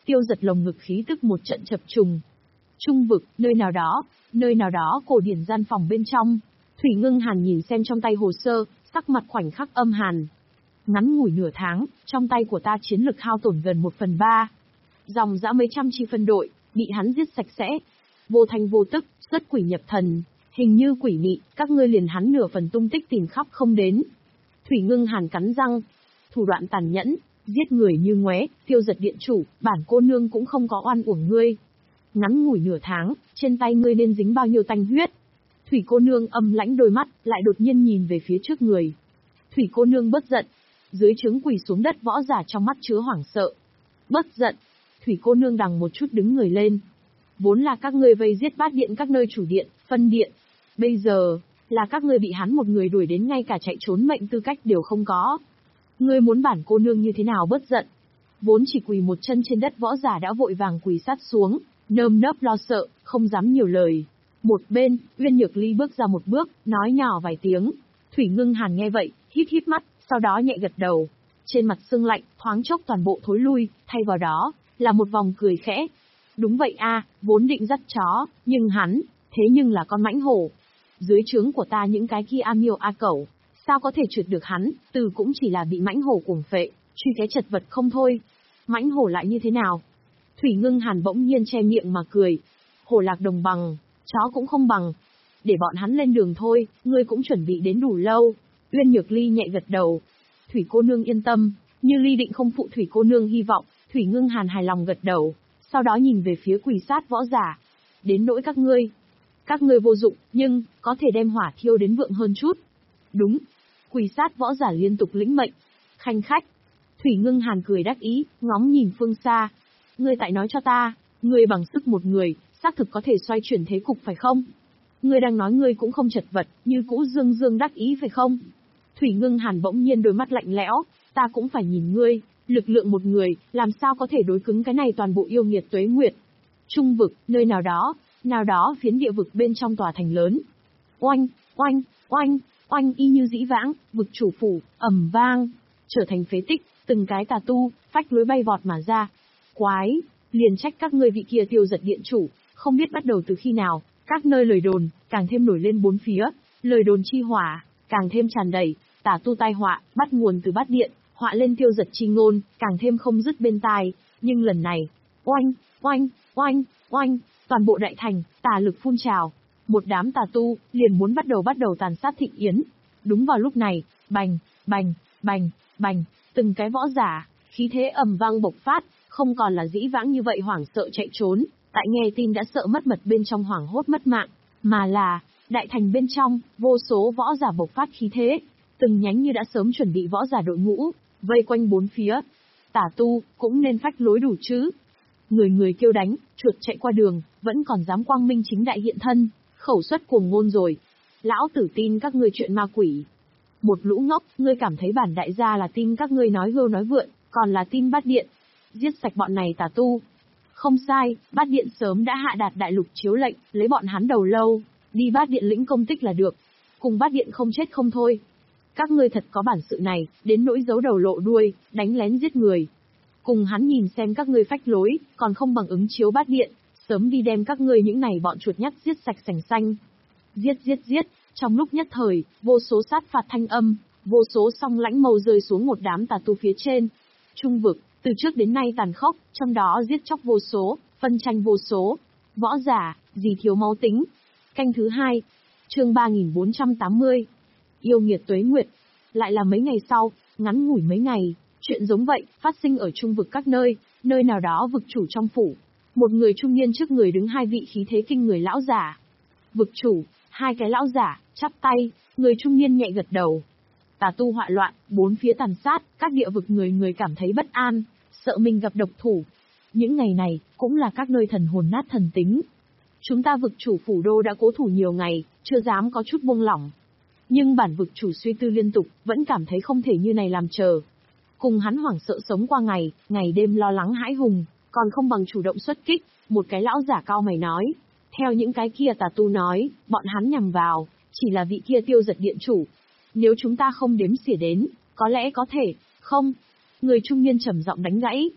Tiêu Giật lồng ngực khí tức một trận chập trùng. Trung vực, nơi nào đó, nơi nào đó cổ điển gian phòng bên trong. Thủy Ngưng Hàn nhìn xem trong tay hồ sơ, sắc mặt khoảnh khắc âm hàn. Ngắn ngủi nửa tháng, trong tay của ta chiến lực hao tổn gần một phần ba. Dòng dã mấy trăm chi phân đội, bị hắn giết sạch sẽ. Vô thanh vô tức, xuất quỷ nhập thần, hình như quỷ mị, các ngươi liền hắn nửa phần tung tích tìm khắp không đến. Thủy Ngưng Hàn cắn răng, thủ đoạn tàn nhẫn, giết người như ngoé, Tiêu Giật điện chủ, bản cô nương cũng không có oan uổng ngươi. Ngắn ngủi nửa tháng, trên tay ngươi nên dính bao nhiêu tanh huyết. Thủy cô nương âm lãnh đôi mắt, lại đột nhiên nhìn về phía trước người. Thủy cô nương bất giận, dưới trướng quỳ xuống đất võ giả trong mắt chứa hoảng sợ. Bất giận, Thủy cô nương đằng một chút đứng người lên. Vốn là các ngươi vây giết bát điện các nơi chủ điện, phân điện. Bây giờ, là các ngươi bị hắn một người đuổi đến ngay cả chạy trốn mệnh tư cách đều không có. Ngươi muốn bản cô nương như thế nào bất giận? Vốn chỉ quỳ một chân trên đất võ giả đã vội vàng quỳ sát xuống, nơm nớp lo sợ, không dám nhiều lời. Một bên, Uyên Nhược Ly bước ra một bước, nói nhỏ vài tiếng. Thủy Ngưng Hàn nghe vậy, híp híp mắt, sau đó nhẹ gật đầu. Trên mặt sưng lạnh, thoáng chốc toàn bộ thối lui, thay vào đó, là một vòng cười khẽ. Đúng vậy a, vốn định dắt chó, nhưng hắn, thế nhưng là con mãnh hổ. Dưới trướng của ta những cái kia a miêu a cẩu, sao có thể trượt được hắn, từ cũng chỉ là bị mãnh hổ cuồng phệ, truy cái chật vật không thôi. Mãnh hổ lại như thế nào? Thủy Ngưng Hàn bỗng nhiên che miệng mà cười. Hổ lạc đồng bằng, chó cũng không bằng. Để bọn hắn lên đường thôi, ngươi cũng chuẩn bị đến đủ lâu. Uyên Nhược Ly nhẹ gật đầu. Thủy cô nương yên tâm, như Ly định không phụ Thủy cô nương hy vọng. Thủy Ngưng Hàn hài lòng gật đầu, sau đó nhìn về phía quỳ sát võ giả. Đến nỗi các ngươi, các ngươi vô dụng, nhưng có thể đem hỏa thiêu đến vượng hơn chút. Đúng. Quỳ sát võ giả liên tục lĩnh mệnh. Khanh khách. Thủy Ngưng Hàn cười đắc ý, ngóng nhìn phương xa. Ngươi tại nói cho ta, ngươi bằng sức một người, xác thực có thể xoay chuyển thế cục phải không? Ngươi đang nói ngươi cũng không chật vật, như cũ dương dương đắc ý phải không? Thủy Ngưng Hàn bỗng nhiên đôi mắt lạnh lẽo, ta cũng phải nhìn ngươi, lực lượng một người, làm sao có thể đối cứng cái này toàn bộ yêu nghiệt tuế nguyệt. Trung vực, nơi nào đó, nào đó phiến địa vực bên trong tòa thành lớn. Oanh, oanh, oanh, oanh y như dĩ vãng, vực chủ phủ, ầm vang, trở thành phế tích, từng cái tà tu, phách lối bay vọt mà ra. Quái, liền trách các ngươi vị kia Tiêu Giật điện chủ, không biết bắt đầu từ khi nào, các nơi lời đồn, càng thêm nổi lên bốn phía, lời đồn chi hỏa, càng thêm tràn đầy, tà tu tai họa, bắt nguồn từ bát điện, họa lên Tiêu Giật chi ngôn, càng thêm không dứt bên tai, nhưng lần này, oanh, oanh, oanh, oanh, toàn bộ đại thành, tà lực phun trào, một đám tà tu, liền muốn bắt đầu bắt đầu tàn sát thịnh yến. Đúng vào lúc này, bành, bành, bành, bành, từng cái võ giả, khí thế ầm vang bộc phát, không còn là dĩ vãng như vậy hoảng sợ chạy trốn, tại nghe tin đã sợ mất mật bên trong hoảng hốt mất mạng, mà là, đại thành bên trong, vô số võ giả bộc phát khí thế, từng nhánh như đã sớm chuẩn bị võ giả đội ngũ, vây quanh bốn phía. Tà tu, cũng nên phách lối đủ chứ. Người người kêu đánh, chuột chạy qua đường, vẫn còn dám quang minh chính đại hiện thân, khẩu suất cuồng ngôn rồi. Lão tử tin các ngươi chuyện ma quỷ. Một lũ ngốc, ngươi cảm thấy bản đại gia là tin các ngươi nói hưu nói vượn, còn là tin bát điện. Giết sạch bọn này tà tu. Không sai, bát điện sớm đã hạ đạt đại lục chiếu lệnh, lấy bọn hắn đầu lâu, đi bát điện lĩnh công tích là được. Cùng bát điện không chết không thôi. Các ngươi thật có bản sự này, đến nỗi giấu đầu lộ đuôi, đánh lén giết người. Cùng hắn nhìn xem các ngươi phách lối, còn không bằng ứng chiếu bát điện, sớm đi đem các ngươi những này bọn chuột nhắt giết sạch sành xanh. Giết giết giết, trong lúc nhất thời, vô số sát phạt thanh âm, vô số song lãnh màu rơi xuống một đám tà tu phía trên. Trung vực, từ trước đến nay tàn khốc, trong đó giết chóc vô số, phân tranh vô số. Võ giả, gì thiếu máu tính. Canh thứ hai, chương ba nghìn bốn trăm tám mươi. Yêu nghiệt tuế nguyệt. Lại là mấy ngày sau, ngắn ngủi mấy ngày, chuyện giống vậy, phát sinh ở trung vực các nơi, nơi nào đó vực chủ trong phủ. Một người trung niên trước người đứng hai vị khí thế kinh người lão giả. Vực chủ, hai cái lão giả, chắp tay, người trung niên nhẹ gật đầu. Tà tu họa loạn, bốn phía tàn sát, các địa vực người người cảm thấy bất an, sợ mình gặp độc thủ. Những ngày này, cũng là các nơi thần hồn nát thần tính. Chúng ta vực chủ phủ đô đã cố thủ nhiều ngày, chưa dám có chút buông lỏng. Nhưng bản vực chủ suy tư liên tục, vẫn cảm thấy không thể như này làm chờ. Cùng hắn hoảng sợ sống qua ngày, ngày đêm lo lắng hãi hùng, còn không bằng chủ động xuất kích, một cái lão giả cao mày nói. Theo những cái kia tà tu nói, bọn hắn nhằm vào, chỉ là vị kia Tiêu Giật điện chủ. Nếu chúng ta không đếm xỉa đến, có lẽ có thể, không. Người trung niên trầm giọng đánh gãy.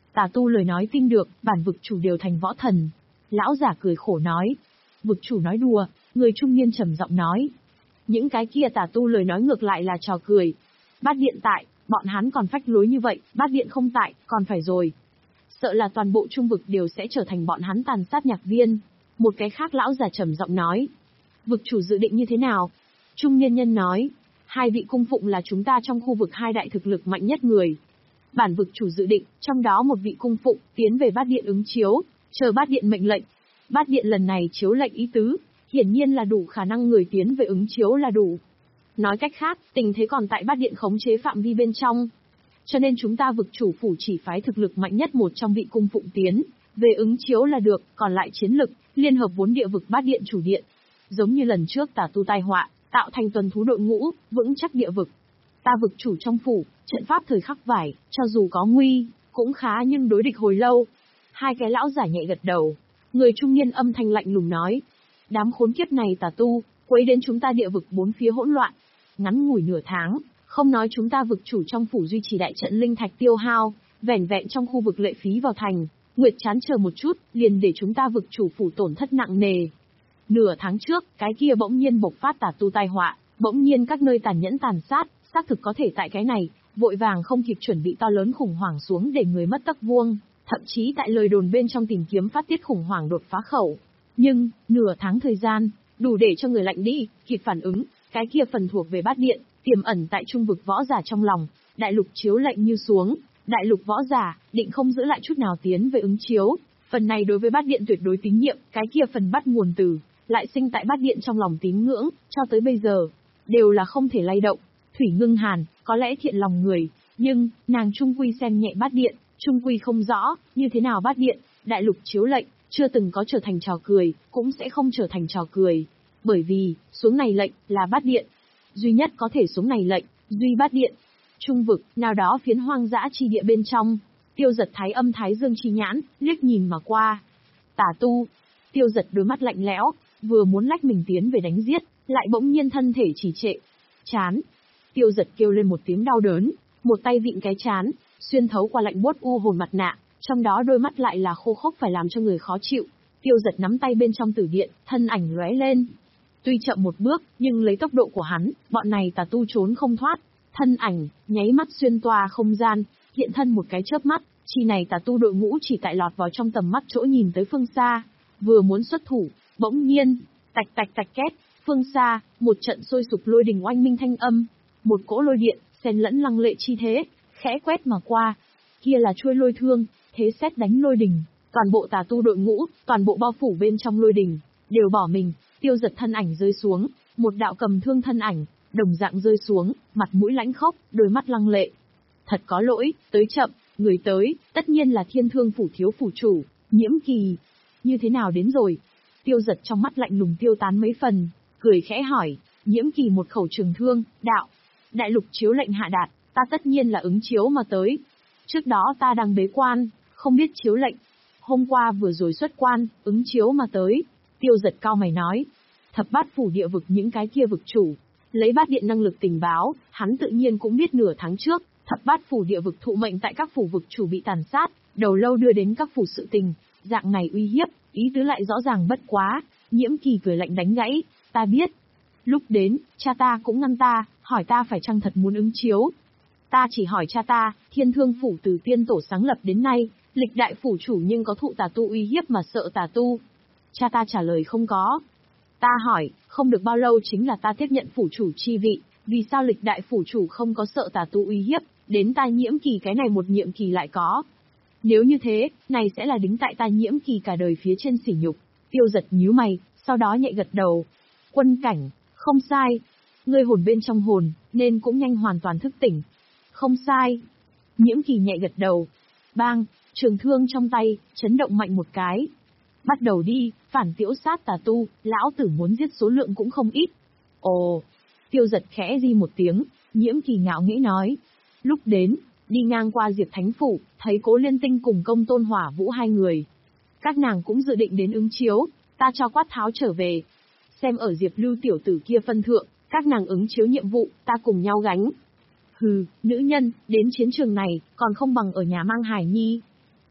Tà tu lời nói tin được, bản vực chủ đều thành võ thần. Lão giả cười khổ nói. Vực chủ nói đùa, người trung niên trầm giọng nói. Những cái kia tà tu lời nói ngược lại là trò cười. Bát điện tại, bọn hắn còn phách lối như vậy, bát điện không tại, còn phải rồi. Sợ là toàn bộ trung vực đều sẽ trở thành bọn hắn tàn sát nhạc viên. Một cái khác lão giả trầm giọng nói. Vực chủ dự định như thế nào? Trung niên nhân nói. Hai vị cung phụng là chúng ta trong khu vực hai đại thực lực mạnh nhất người. Bản vực chủ dự định, trong đó một vị cung phụng, tiến về bát điện ứng chiếu, chờ bát điện mệnh lệnh. Bát điện lần này chiếu lệnh ý tứ, hiển nhiên là đủ khả năng người tiến về ứng chiếu là đủ. Nói cách khác, tình thế còn tại bát điện khống chế phạm vi bên trong. Cho nên chúng ta vực chủ phủ chỉ phái thực lực mạnh nhất một trong vị cung phụng tiến, về ứng chiếu là được, còn lại chiến lực, liên hợp bốn địa vực bát điện chủ điện. Giống như lần trước tà tu tai họa, tạo thành tuần thú đội ngũ, vững chắc địa vực. Ta vực chủ trong phủ, trận pháp thời khắc vải, cho dù có nguy, cũng khá nhưng đối địch hồi lâu. Hai cái lão giả nhẹ gật đầu. Người trung niên âm thanh lạnh lùng nói. Đám khốn kiếp này tà tu, quấy đến chúng ta địa vực bốn phía hỗn loạn. Ngắn ngủi nửa tháng, không nói chúng ta vực chủ trong phủ duy trì đại trận linh thạch tiêu hao, vẻn vẹn trong khu vực lệ phí vào thành, Nguyệt chán chờ một chút, liền để chúng ta vực chủ phủ tổn thất nặng nề. Nửa tháng trước, cái kia bỗng nhiên bộc phát tà tu tai họa, bỗng nhiên các nơi tàn nhẫn tàn sát, xác thực có thể tại cái này, vội vàng không kịp chuẩn bị to lớn khủng hoảng xuống để người mất tấc vuông, thậm chí tại lời đồn bên trong tìm kiếm phát tiết khủng hoảng đột phá khẩu. Nhưng, nửa tháng thời gian, đủ để cho người lạnh đi, kịp phản ứng, cái kia phần thuộc về bát điện, tiềm ẩn tại trung vực võ giả trong lòng, đại lục chiếu lệnh như xuống, đại lục võ giả, định không giữ lại chút nào tiến về ứng chiếu. Phần này đối với bát điện tuyệt đối tín nhiệm, cái kia phần bắt nguồn từ, lại sinh tại bát điện trong lòng tín ngưỡng, cho tới bây giờ, đều là không thể lay động. Thủy Ngưng Hàn, có lẽ thiện lòng người, nhưng, nàng trung quy xem nhẹ bát điện, trung quy không rõ, như thế nào bát điện, đại lục chiếu lệnh, chưa từng có trở thành trò cười, cũng sẽ không trở thành trò cười. Bởi vì, xuống này lệnh, là bát điện. Duy nhất có thể xuống này lệnh, duy bát điện. Trung vực, nào đó phiến hoang dã chi địa bên trong, Tiêu Giật thái âm thái dương chi nhãn, liếc nhìn mà qua. Tà tu, Tiêu Giật đôi mắt lạnh lẽo, vừa muốn lách mình tiến về đánh giết, lại bỗng nhiên thân thể trì trệ. Chán. Tiêu Giật kêu lên một tiếng đau đớn, một tay vịn cái chán, xuyên thấu qua lạnh buốt u hồn mặt nạ, trong đó đôi mắt lại là khô khốc phải làm cho người khó chịu. Tiêu Giật nắm tay bên trong tử điện, thân ảnh lóe lên. Tuy chậm một bước, nhưng lấy tốc độ của hắn, bọn này tà tu trốn không thoát. Thân ảnh, nháy mắt xuyên toa không gian, hiện thân một cái chớp mắt, chi này tà tu đội ngũ chỉ tại lọt vào trong tầm mắt chỗ nhìn tới phương xa. Vừa muốn xuất thủ, bỗng nhiên, tạch tạch tạch két, phương xa, một trận sôi sục lôi đình oanh minh thanh âm. Một cỗ lôi điện, xen lẫn lăng lệ chi thế, khẽ quét mà qua. Kia là chuôi lôi thương, thế sét đánh lôi đình. Toàn bộ tà tu đội ngũ, toàn bộ bao phủ bên trong lôi đình, đều bỏ mình. Tiêu Giật thân ảnh rơi xuống, một đạo cầm thương thân ảnh, đồng dạng rơi xuống, mặt mũi lãnh khốc, đôi mắt lăng lệ. Thật có lỗi, tới chậm, người tới, tất nhiên là Thiên Thương phủ thiếu phủ chủ, Nhiễm Kỳ. Như thế nào đến rồi? Tiêu Giật trong mắt lạnh lùng tiêu tán mấy phần, cười khẽ hỏi, Nhiễm Kỳ một khẩu trường thương, đạo. Đại lục chiếu lệnh hạ đạt, ta tất nhiên là ứng chiếu mà tới. Trước đó ta đang bế quan, không biết chiếu lệnh. Hôm qua vừa rồi xuất quan, ứng chiếu mà tới. Tiêu Giật cao mày nói, thập bát phủ địa vực những cái kia vực chủ. Lấy bát điện năng lực tình báo, hắn tự nhiên cũng biết nửa tháng trước, thập bát phủ địa vực thụ mệnh tại các phủ vực chủ bị tàn sát, đầu lâu đưa đến các phủ sự tình, dạng này uy hiếp, ý tứ lại rõ ràng bất quá. Nhiễm Kỳ cười lạnh đánh gãy, ta biết. Lúc đến, cha ta cũng ngăn ta, hỏi ta phải chăng thật muốn ứng chiếu. Ta chỉ hỏi cha ta, Thiên Thương phủ từ tiên tổ sáng lập đến nay, lịch đại phủ chủ nhưng có thụ tà tu uy hiếp mà sợ tà tu. Cha ta trả lời không có. Ta hỏi, không được bao lâu chính là ta tiếp nhận phủ chủ chi vị, vì sao lịch đại phủ chủ không có sợ tà tu uy hiếp, đến ta Nhiễm Kỳ cái này một nhiệm kỳ lại có. Nếu như thế, này sẽ là đính tại ta Nhiễm Kỳ cả đời phía trên sỉ nhục. Tiêu Giật nhíu mày, sau đó nhẹ gật đầu. Quân cảnh, không sai. Ngươi hồn bên trong hồn, nên cũng nhanh hoàn toàn thức tỉnh. Không sai. Nhiễm Kỳ nhẹ gật đầu. Bang, trường thương trong tay, chấn động mạnh một cái. Bắt đầu đi, phản tiễu sát tà tu, lão tử muốn giết số lượng cũng không ít. Ồ, Tiêu Giật khẽ di một tiếng, Nhiễm Kỳ ngạo nghễ nói. Lúc đến, đi ngang qua Diệp Thánh Phủ, thấy Cố Liên Tinh cùng Công Tôn Hỏa Vũ hai người. Các nàng cũng dự định đến ứng chiếu, ta cho Quát Tháo trở về. Xem ở Diệp Lưu tiểu tử kia phân thượng, các nàng ứng chiếu nhiệm vụ, ta cùng nhau gánh. Hừ, nữ nhân, đến chiến trường này, còn không bằng ở nhà mang hài nhi.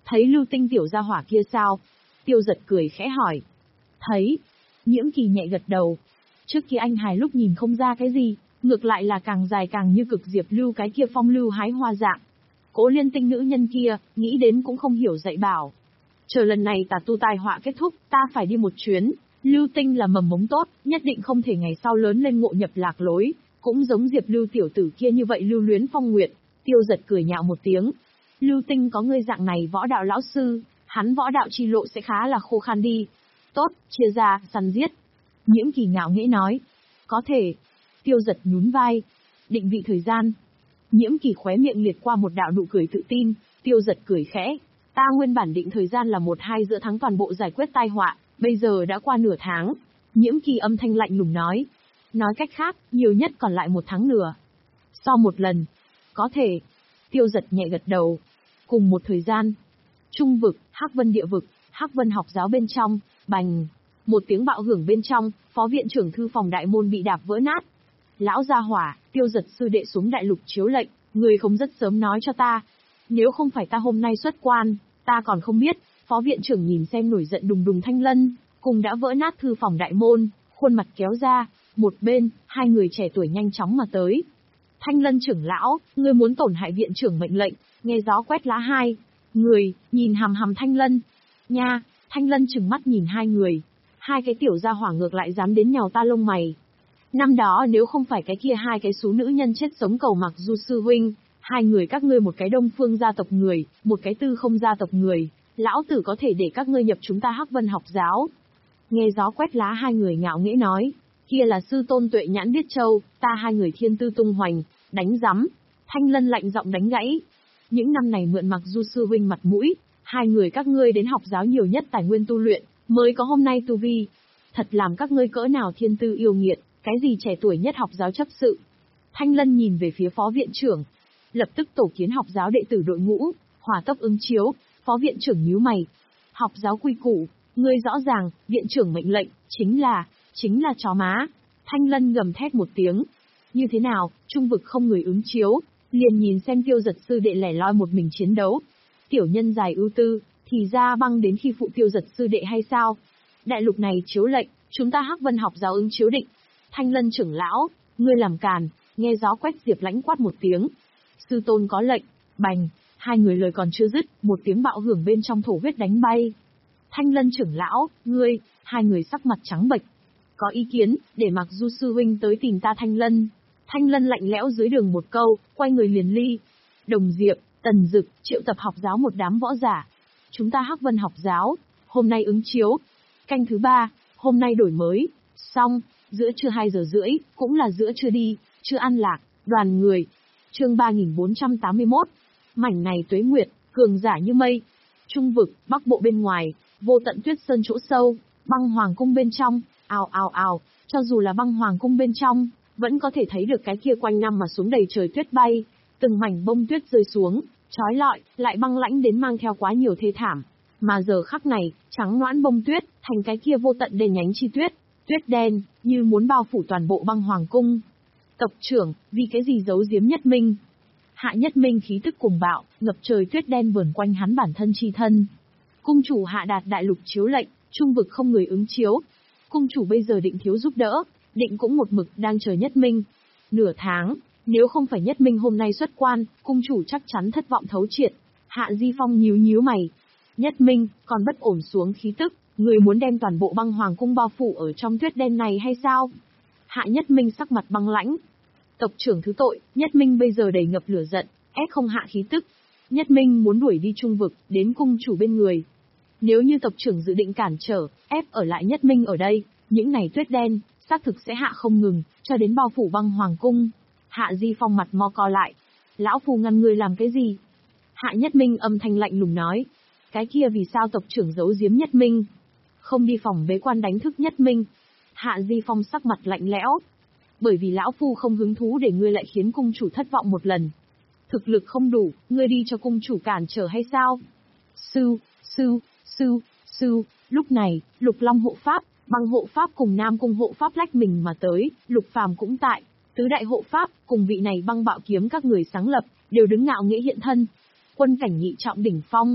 Thấy Lưu Tinh tiểu gia hỏa kia sao? Tiêu Giật cười khẽ hỏi. Thấy. Nhiễm Kỳ nhẹ gật đầu. Trước kia anh hài lúc nhìn không ra cái gì, ngược lại là càng dài càng như cực diệp lưu cái kia phong lưu hái hoa dạng. Cố Liên Tinh nữ nhân kia, nghĩ đến cũng không hiểu dạy bảo. Chờ lần này tà tu tai họa kết thúc, ta phải đi một chuyến. Lưu Tinh là mầm mống tốt, nhất định không thể ngày sau lớn lên ngộ nhập lạc lối, cũng giống Diệp Lưu tiểu tử kia như vậy lưu luyến phong nguyệt. Tiêu Giật cười nhạo một tiếng. Lưu Tinh có ngươi dạng này võ đạo lão sư, hắn võ đạo chi lộ sẽ khá là khô khan đi. Tốt, chia ra, săn giết. Nhiễm Kỳ ngạo nghễ nói. Có thể. Tiêu Giật nhún vai. Định vị thời gian. Nhiễm Kỳ khóe miệng liệt qua một đạo nụ cười tự tin. Tiêu Giật cười khẽ. Ta nguyên bản định thời gian là một hai giữa tháng toàn bộ giải quyết tai họa, bây giờ đã qua nửa tháng. Nhiễm Kỳ âm thanh lạnh lùng nói. Nói cách khác, nhiều nhất còn lại một tháng nửa. Sau một lần. Có thể. Tiêu Giật nhẹ gật đầu. Cùng một thời gian. Trung vực, Hắc Vân địa vực, Hắc Vân học giáo bên trong, bành. Một tiếng bạo hưởng bên trong, phó viện trưởng thư phòng đại môn bị đạp vỡ nát. Lão gia hỏa, Tiêu Giật sư đệ xuống đại lục chiếu lệnh, người không rất sớm nói cho ta. Nếu không phải ta hôm nay xuất quan, ta còn không biết. Phó viện trưởng nhìn xem nổi giận đùng đùng Thanh Lân, cùng đã vỡ nát thư phòng đại môn, khuôn mặt kéo ra, một bên, hai người trẻ tuổi nhanh chóng mà tới. Thanh Lân trưởng lão, ngươi muốn tổn hại viện trưởng mệnh lệnh, nghe gió quét lá hai. Người, nhìn hằm hằm Thanh Lân. Nha, Thanh Lân trừng mắt nhìn hai người. Hai cái tiểu gia hỏa ngược lại dám đến nhào ta lông mày. Năm đó nếu không phải cái kia hai cái xú nữ nhân chết sống cầu mặc Du sư huynh, hai người các ngươi một cái Đông Phương gia tộc người, một cái Tư Không gia tộc người, lão tử có thể để các ngươi nhập chúng ta Hắc Vân học giáo. Nghe gió quét lá hai người ngạo nghễ nói, kia là sư tôn Tuệ Nhãn Biết Châu, ta hai người thiên tư tung hoành, đánh rắm. Thanh Lân lạnh giọng đánh gãy. Những năm này mượn mặc Du sư huynh mặt mũi, hai người các ngươi đến học giáo nhiều nhất tài nguyên tu luyện, mới có hôm nay tu vi. Thật làm các ngươi cỡ nào thiên tư yêu nghiệt, cái gì trẻ tuổi nhất học giáo chấp sự. Thanh Lân nhìn về phía phó viện trưởng, lập tức tổ kiến học giáo đệ tử đội ngũ, hỏa tốc ứng chiếu. Phó viện trưởng nhíu mày. Học giáo quy củ, ngươi rõ ràng, viện trưởng mệnh lệnh, chính là, chính là chó má. Thanh Lân gầm thét một tiếng. Như thế nào, trung vực không người ứng chiếu, liền nhìn xem Tiêu Giật sư đệ lẻ loi một mình chiến đấu. Tiểu nhân dài ưu tư, thì ra băng đến khi phụ Tiêu Giật sư đệ hay sao? Đại lục này chiếu lệnh, chúng ta Hắc Vân học giáo ứng chiếu định. Thanh Lân trưởng lão, ngươi làm càn. Nghe gió quét Diệp Lãnh quát một tiếng. Sư tôn có lệnh, bành. Hai người lời còn chưa dứt, một tiếng bạo hưởng bên trong thổ huyết đánh bay. Thanh Lân trưởng lão, ngươi, hai người sắc mặt trắng bệch. Có ý kiến, để mặc Du sư huynh tới tìm ta Thanh Lân. Thanh Lân lạnh lẽo dưới đường một câu, quay người liền ly. Đồng Diệp, Tần Dực, triệu tập học giáo một đám võ giả. Chúng ta Hắc Vân học giáo, hôm nay ứng chiếu. Canh thứ ba, hôm nay đổi mới. Xong, giữa trưa hai giờ rưỡi, cũng là giữa trưa đi, chưa ăn lạc, đoàn người. Chương ba nghìn bốn trăm tám mươi mốt. Mảnh này tuế nguyệt, cường giả như mây. Trung vực, bắc bộ bên ngoài, vô tận tuyết sơn chỗ sâu, băng hoàng cung bên trong, ào ào ào, cho dù là băng hoàng cung bên trong, vẫn có thể thấy được cái kia quanh năm mà xuống đầy trời tuyết bay, từng mảnh bông tuyết rơi xuống, trói lọi, lại băng lãnh đến mang theo quá nhiều thê thảm. Mà giờ khắc này, trắng noãn bông tuyết, thành cái kia vô tận đen nhánh chi tuyết, tuyết đen, như muốn bao phủ toàn bộ băng hoàng cung. Tộc trưởng, vì cái gì giấu giếm Nhất Minh? Hạ Nhất Minh khí tức cùng bạo, ngập trời tuyết đen vờn quanh hắn bản thân chi thân. Cung chủ hạ đạt đại lục chiếu lệnh, trung vực không người ứng chiếu. Cung chủ bây giờ định thiếu giúp đỡ, định cũng một mực đang chờ Nhất Minh. Nửa tháng, nếu không phải Nhất Minh hôm nay xuất quan, cung chủ chắc chắn thất vọng thấu triệt. Hạ Di Phong nhíu nhíu mày. Nhất Minh, còn bất ổn xuống khí tức, người muốn đem toàn bộ băng hoàng cung bao phủ ở trong tuyết đen này hay sao? Hạ Nhất Minh sắc mặt băng lãnh. Tộc trưởng thứ tội, Nhất Minh bây giờ đầy ngập lửa giận, ép không hạ khí tức. Nhất Minh muốn đuổi đi trung vực, đến cung chủ bên người. Nếu như tộc trưởng dự định cản trở, ép ở lại Nhất Minh ở đây, những này tuyết đen, xác thực sẽ hạ không ngừng, cho đến bao phủ băng hoàng cung. Hạ Di Phong mặt mo co lại. Lão phù ngăn người làm cái gì? Hạ Nhất Minh âm thanh lạnh lùng nói. Cái kia vì sao tộc trưởng giấu giếm Nhất Minh? Không đi phòng bế quan đánh thức Nhất Minh. Hạ Di Phong sắc mặt lạnh lẽo. Bởi vì lão phu không hứng thú để ngươi lại khiến cung chủ thất vọng một lần. Thực lực không đủ, ngươi đi cho cung chủ cản trở hay sao? Sư, sư, sư, sư, lúc này, Lục Long hộ pháp, băng hộ pháp cùng Nam cung hộ pháp lách mình mà tới, Lục Phàm cũng tại, tứ đại hộ pháp, cùng vị này băng bạo kiếm các người sáng lập, đều đứng ngạo nghễ hiện thân. Quân cảnh nhị trọng đỉnh phong,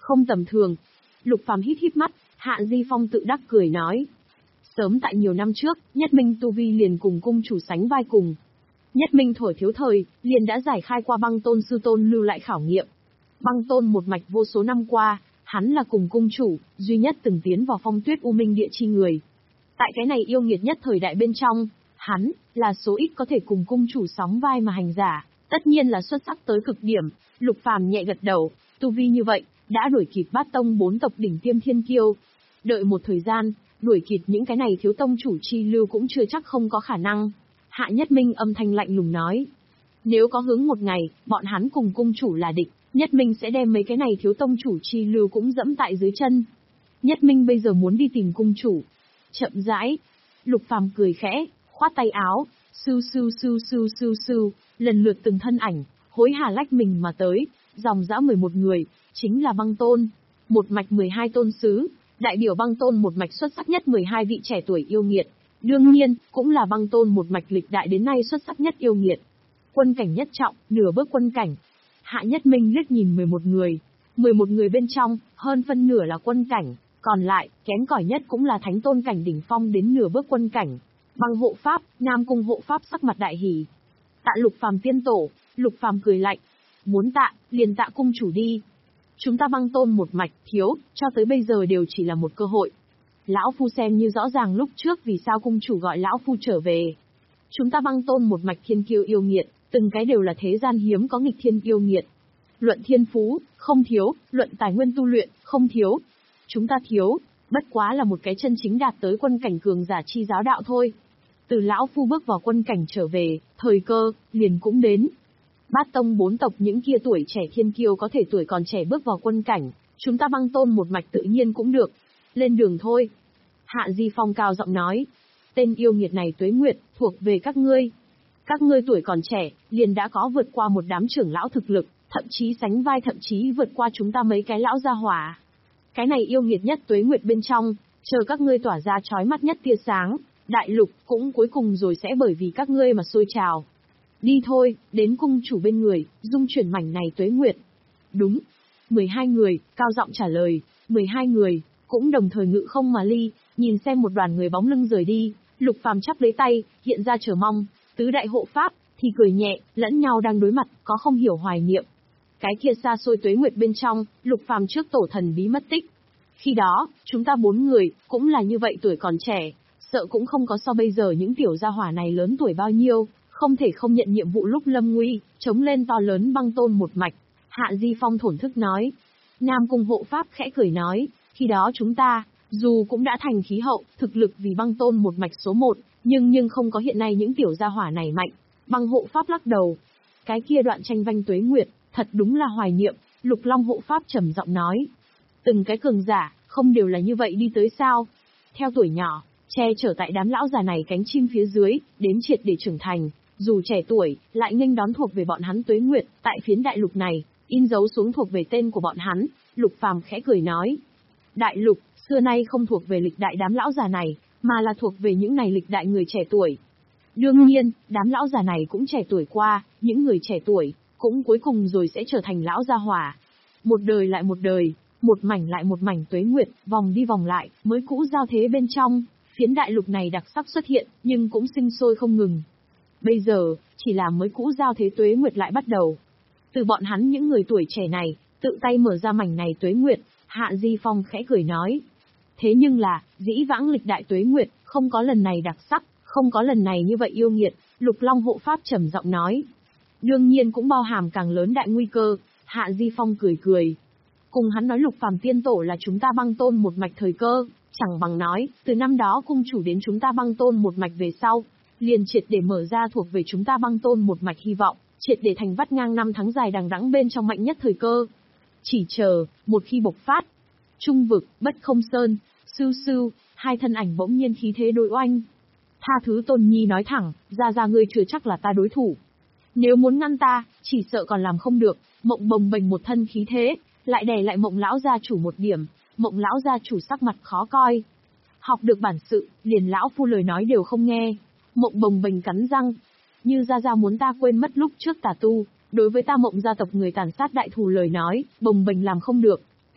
Không tầm thường. Lục Phàm hít hít mắt, Hạ Di Phong tự đắc cười nói. Sớm tại nhiều năm trước, Nhất Minh tu vi liền cùng cung chủ sánh vai cùng. Nhất Minh thuở thiếu thời, liền đã giải khai qua băng tôn sư tôn lưu lại khảo nghiệm. Băng tôn một mạch vô số năm qua, hắn là cùng cung chủ, duy nhất từng tiến vào phong tuyết u minh địa chi người. Tại cái này yêu nghiệt nhất thời đại bên trong, hắn, là số ít có thể cùng cung chủ sóng vai mà hành giả, tất nhiên là xuất sắc tới cực điểm. Lục Phàm nhẹ gật đầu, tu vi như vậy, đã đuổi kịp bát tông bốn tộc đỉnh tiêm thiên kiêu. Đợi một thời gian, đuổi kịp những cái này thiếu tông chủ chi lưu cũng chưa chắc không có khả năng. Hạ Nhất Minh âm thanh lạnh lùng nói. Nếu có hướng một ngày, bọn hắn cùng cung chủ là địch, Nhất Minh sẽ đem mấy cái này thiếu tông chủ chi lưu cũng dẫm tại dưới chân. Nhất Minh bây giờ muốn đi tìm cung chủ. Chậm rãi. Lục Phàm cười khẽ, khoát tay áo, sưu sưu sưu sưu sưu sưu, lần lượt từng thân ảnh, hối hả lách mình mà tới, dòng dã mười một người, chính là băng tôn. Một mạch mười hai tôn sứ, đại biểu băng tôn một mạch xuất sắc nhất mười hai vị trẻ tuổi yêu nghiệt. Đương nhiên, cũng là băng tôn một mạch lịch đại đến nay xuất sắc nhất yêu nghiệt. Quân cảnh nhất trọng, nửa bước quân cảnh. Hạ Nhất Minh liếc nhìn mười một người. mười một người bên trong, hơn phân nửa là quân cảnh, còn lại, kém cỏi nhất cũng là thánh tôn cảnh đỉnh phong đến nửa bước quân cảnh. Băng hộ pháp, Nam Cung hộ pháp sắc mặt đại hỉ. Tạ Lục Phàm tiên tổ. Lục Phàm cười lạnh. Muốn tạ, liền tạ cung chủ đi. Chúng ta băng tôn một mạch, thiếu, cho tới bây giờ đều chỉ là một cơ hội. Lão Phu xem như rõ ràng lúc trước vì sao cung chủ gọi Lão Phu trở về. Chúng ta băng tôn một mạch thiên kiêu yêu nghiệt, từng cái đều là thế gian hiếm có nghịch thiên yêu nghiệt. Luận thiên phú, không thiếu, luận tài nguyên tu luyện, không thiếu. Chúng ta thiếu, bất quá là một cái chân chính đạt tới quân cảnh cường giả chi giáo đạo thôi. Từ Lão Phu bước vào quân cảnh trở về, thời cơ, liền cũng đến. Bát tông bốn tộc những kia tuổi trẻ thiên kiêu có thể tuổi còn trẻ bước vào quân cảnh, chúng ta băng tôn một mạch tự nhiên cũng được. Lên đường thôi. Hạ Di Phong cao giọng nói. Tên yêu nghiệt này tuế nguyệt, thuộc về các ngươi. Các ngươi tuổi còn trẻ, liền đã có vượt qua một đám trưởng lão thực lực, thậm chí sánh vai thậm chí vượt qua chúng ta mấy cái lão gia hỏa. Cái này yêu nghiệt nhất tuế nguyệt bên trong, chờ các ngươi tỏa ra chói mắt nhất tia sáng, đại lục cũng cuối cùng rồi sẽ bởi vì các ngươi mà sôi trào. Đi thôi, đến cung chủ bên người, dung chuyển mảnh này tuế nguyệt. Đúng. mười hai người, cao giọng trả lời, mười hai người, cũng đồng thời ngự không mà ly, nhìn xem một đoàn người bóng lưng rời đi, Lục Phàm chắp lấy tay, hiện ra chờ mong, tứ đại hộ pháp, thì cười nhẹ, lẫn nhau đang đối mặt, có không hiểu hoài niệm. Cái kia xa xôi tuế nguyệt bên trong, Lục Phàm trước tổ thần bí mất tích. Khi đó, chúng ta bốn người, cũng là như vậy tuổi còn trẻ, sợ cũng không có so bây giờ những tiểu gia hỏa này lớn tuổi bao nhiêu, không thể không nhận nhiệm vụ lúc lâm nguy, chống lên to lớn băng tôn một mạch. Hạ Di Phong thổn thức nói. Nam Cung hộ pháp khẽ cười nói, khi đó chúng ta, dù cũng đã thành khí hậu, thực lực vì băng tôn một mạch số một, nhưng nhưng không có hiện nay những tiểu gia hỏa này mạnh. Băng hộ pháp lắc đầu. Cái kia đoạn tranh vanh tuế nguyệt, thật đúng là hoài niệm. Lục Long hộ pháp trầm giọng nói. Từng cái cường giả, không đều là như vậy đi tới sao? Theo tuổi nhỏ, che chở tại đám lão già này cánh chim phía dưới, đến triệt để trưởng thành, dù trẻ tuổi, lại nghênh đón thuộc về bọn hắn tuế nguyệt, tại phiến đại lục này, in dấu xuống thuộc về tên của bọn hắn. Lục Phàm khẽ cười nói. Đại lục, xưa nay không thuộc về lịch đại đám lão già này, mà là thuộc về những này lịch đại người trẻ tuổi. Đương nhiên, đám lão già này cũng trẻ tuổi qua, những người trẻ tuổi, cũng cuối cùng rồi sẽ trở thành lão gia hỏa. Một đời lại một đời, một mảnh lại một mảnh tuế nguyệt, vòng đi vòng lại, mới cũ giao thế bên trong, phiến đại lục này đặc sắc xuất hiện, nhưng cũng sinh sôi không ngừng. Bây giờ, chỉ là mới cũ giao thế tuế nguyệt lại bắt đầu. Từ bọn hắn những người tuổi trẻ này, tự tay mở ra mảnh này tuế nguyệt, Hạ Di Phong khẽ cười nói. Thế nhưng là, dĩ vãng lịch đại tuế nguyệt, không có lần này đặc sắc, không có lần này như vậy yêu nghiệt, Lục Long hộ pháp trầm giọng nói. Đương nhiên cũng bao hàm càng lớn đại nguy cơ, Hạ Di Phong cười cười. Cùng hắn nói Lục Phàm tiên tổ là chúng ta băng tôn một mạch thời cơ, chẳng bằng nói, từ năm đó cung chủ đến chúng ta băng tôn một mạch về sau, liền triệt để mở ra thuộc về chúng ta băng tôn một mạch hy vọng, triệt để thành vắt ngang năm tháng dài đằng đẵng bên trong mạnh nhất thời cơ. Chỉ chờ, một khi bộc phát, trung vực, bất không sơn, sưu sưu, hai thân ảnh bỗng nhiên khí thế đối oanh. Tha thứ Tôn Nhi nói thẳng, ra ra ngươi chưa chắc là ta đối thủ. Nếu muốn ngăn ta, chỉ sợ còn làm không được. Mộng bồng bềnh một thân khí thế, lại đè lại Mộng lão gia chủ một điểm, Mộng lão gia chủ sắc mặt khó coi. Học được bản sự, liền lão phu lời nói đều không nghe. Mộng bồng bềnh cắn răng, như ra ra muốn ta quên mất lúc trước tà tu, đối với ta Mộng gia tộc người tàn sát đại thù lời nói, bồng bềnh làm không được.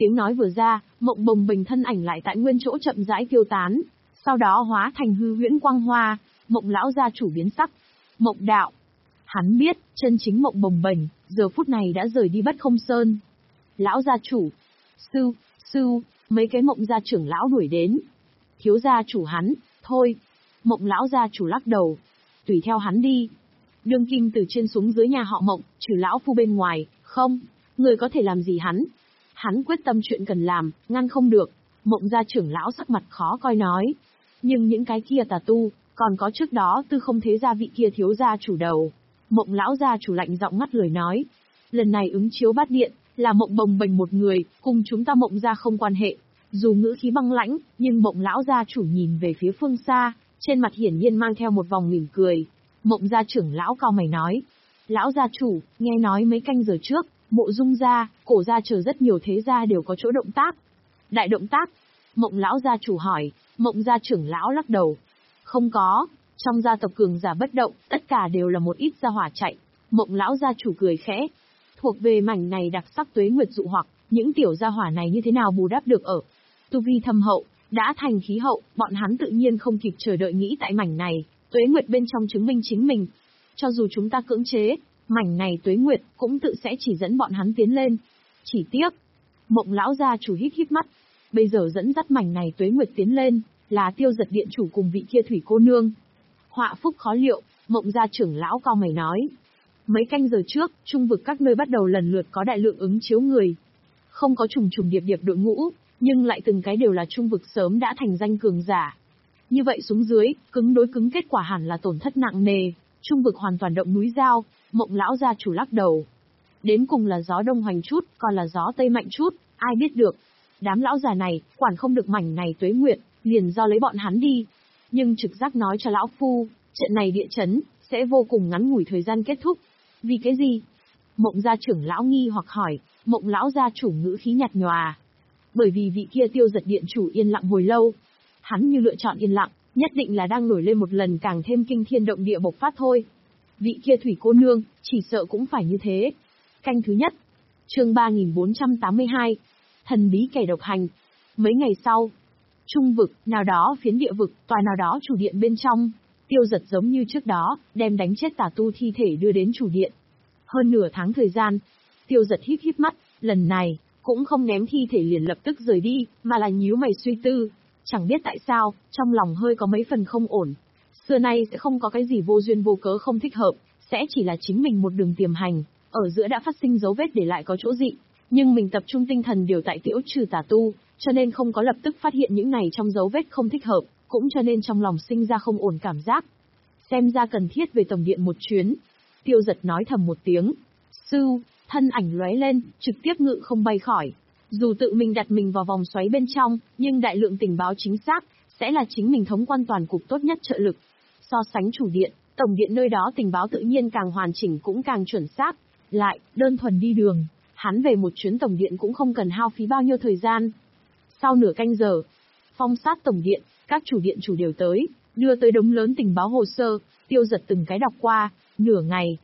Tiếng nói vừa ra, Mộng Bồng Bềnh thân ảnh lại tại nguyên chỗ chậm rãi tiêu tán, sau đó hóa thành hư huyễn quang hoa. Mộng lão gia chủ biến sắc. Mộng đạo. Hắn biết, chân chính Mộng Bồng Bềnh, giờ phút này đã rời đi Bất Không Sơn. Lão gia chủ. Sư, sư, mấy cái Mộng gia trưởng lão đuổi đến. Thiếu gia chủ hắn, thôi. Mộng lão gia chủ lắc đầu. Tùy theo hắn đi. Đương kim từ trên xuống dưới nhà họ Mộng, trừ lão phu bên ngoài, không, người có thể làm gì hắn. Hắn quyết tâm chuyện cần làm, ngăn không được. Mộng gia trưởng lão sắc mặt khó coi nói. Nhưng những cái kia tà tu, còn có trước đó tư không thế gia vị kia thiếu gia chủ đầu. Mộng lão gia chủ lạnh giọng ngắt lời nói. Lần này ứng chiếu bát điện, là Mộng Bồng Bềnh một người, cùng chúng ta Mộng gia không quan hệ. Dù ngữ khí băng lãnh, nhưng Mộng lão gia chủ nhìn về phía phương xa, trên mặt hiển nhiên mang theo một vòng mỉm cười. Mộng gia trưởng lão cao mày nói. Lão gia chủ, nghe nói mấy canh giờ trước, Mộ Dung gia, Cổ gia chờ rất nhiều thế gia đều có chỗ động tác. Đại động tác? Mộng lão gia chủ hỏi. Mộng gia trưởng lão lắc đầu. Không có, trong gia tộc cường giả bất động, tất cả đều là một ít gia hỏa chạy. Mộng lão gia chủ cười khẽ. Thuộc về mảnh này đặc sắc tuế nguyệt dụ hoặc, những tiểu gia hỏa này như thế nào bù đắp được ở. Tu vi thâm hậu, đã thành khí hậu, bọn hắn tự nhiên không kịp chờ đợi nghĩ tại mảnh này, tuế nguyệt bên trong chứng minh chính mình. Cho dù chúng ta cưỡng chế, mảnh này tuế nguyệt cũng tự sẽ chỉ dẫn bọn hắn tiến lên. Chỉ tiếc, Mộng lão gia chủ hít hít mắt. Bây giờ dẫn dắt mảnh này tuế nguyệt tiến lên, là Tiêu Giật điện chủ cùng vị kia thủy cô nương. Họa phúc khó liệu, Mộng gia trưởng lão cao mày nói. Mấy canh giờ trước, trung vực các nơi bắt đầu lần lượt có đại lượng ứng chiếu người. Không có trùng trùng điệp điệp đội ngũ, nhưng lại từng cái đều là trung vực sớm đã thành danh cường giả. Như vậy xuống dưới, cứng đối cứng kết quả hẳn là tổn thất nặng nề, trung vực hoàn toàn động núi dao. Mộng lão gia chủ lắc đầu. Đến cùng là gió đông hoành chút, còn là gió tây mạnh chút, ai biết được. Đám lão già này, quản không được mảnh này tuế nguyệt, liền do lấy bọn hắn đi. Nhưng trực giác nói cho lão phu, trận này địa chấn, sẽ vô cùng ngắn ngủi thời gian kết thúc. Vì cái gì? Mộng gia trưởng lão nghi hoặc hỏi. Mộng lão gia chủ ngữ khí nhạt nhòa. Bởi vì vị kia Tiêu Giật điện chủ yên lặng hồi lâu. Hắn như lựa chọn yên lặng, nhất định là đang nổi lên một lần càng thêm kinh thiên động địa bộc phát thôi. Vị kia thủy cô nương, chỉ sợ cũng phải như thế. Canh thứ nhất. Chương ba nghìn bốn trăm tám mươi hai. Thần bí kẻ độc hành. Mấy ngày sau, trung vực, nào đó phiến địa vực, tòa nào đó chủ điện bên trong, Tiêu Giật giống như trước đó, đem đánh chết tà tu thi thể đưa đến chủ điện. Hơn nửa tháng thời gian, Tiêu Giật híp híp mắt, lần này, cũng không ném thi thể liền lập tức rời đi, mà là nhíu mày suy tư. Chẳng biết tại sao, trong lòng hơi có mấy phần không ổn. Xưa nay sẽ không có cái gì vô duyên vô cớ không thích hợp, sẽ chỉ là chính mình một đường tiềm hành, ở giữa đã phát sinh dấu vết để lại có chỗ dị. Nhưng mình tập trung tinh thần điều tại tiễu trừ tà tu, cho nên không có lập tức phát hiện những này trong dấu vết không thích hợp, cũng cho nên trong lòng sinh ra không ổn cảm giác. Xem ra cần thiết về tổng điện một chuyến. Tiêu Giật nói thầm một tiếng. Sư, thân ảnh lóe lên, trực tiếp ngự không bay khỏi. Dù tự mình đặt mình vào vòng xoáy bên trong, nhưng đại lượng tình báo chính xác, sẽ là chính mình thống quan toàn cục tốt nhất trợ lực. So sánh chủ điện, tổng điện nơi đó tình báo tự nhiên càng hoàn chỉnh cũng càng chuẩn xác. Lại, đơn thuần đi đường, hắn về một chuyến tổng điện cũng không cần hao phí bao nhiêu thời gian. Sau nửa canh giờ, phong sát tổng điện, các chủ điện chủ đều tới, đưa tới đống lớn tình báo hồ sơ, Tiêu Giật từng cái đọc qua, nửa ngày.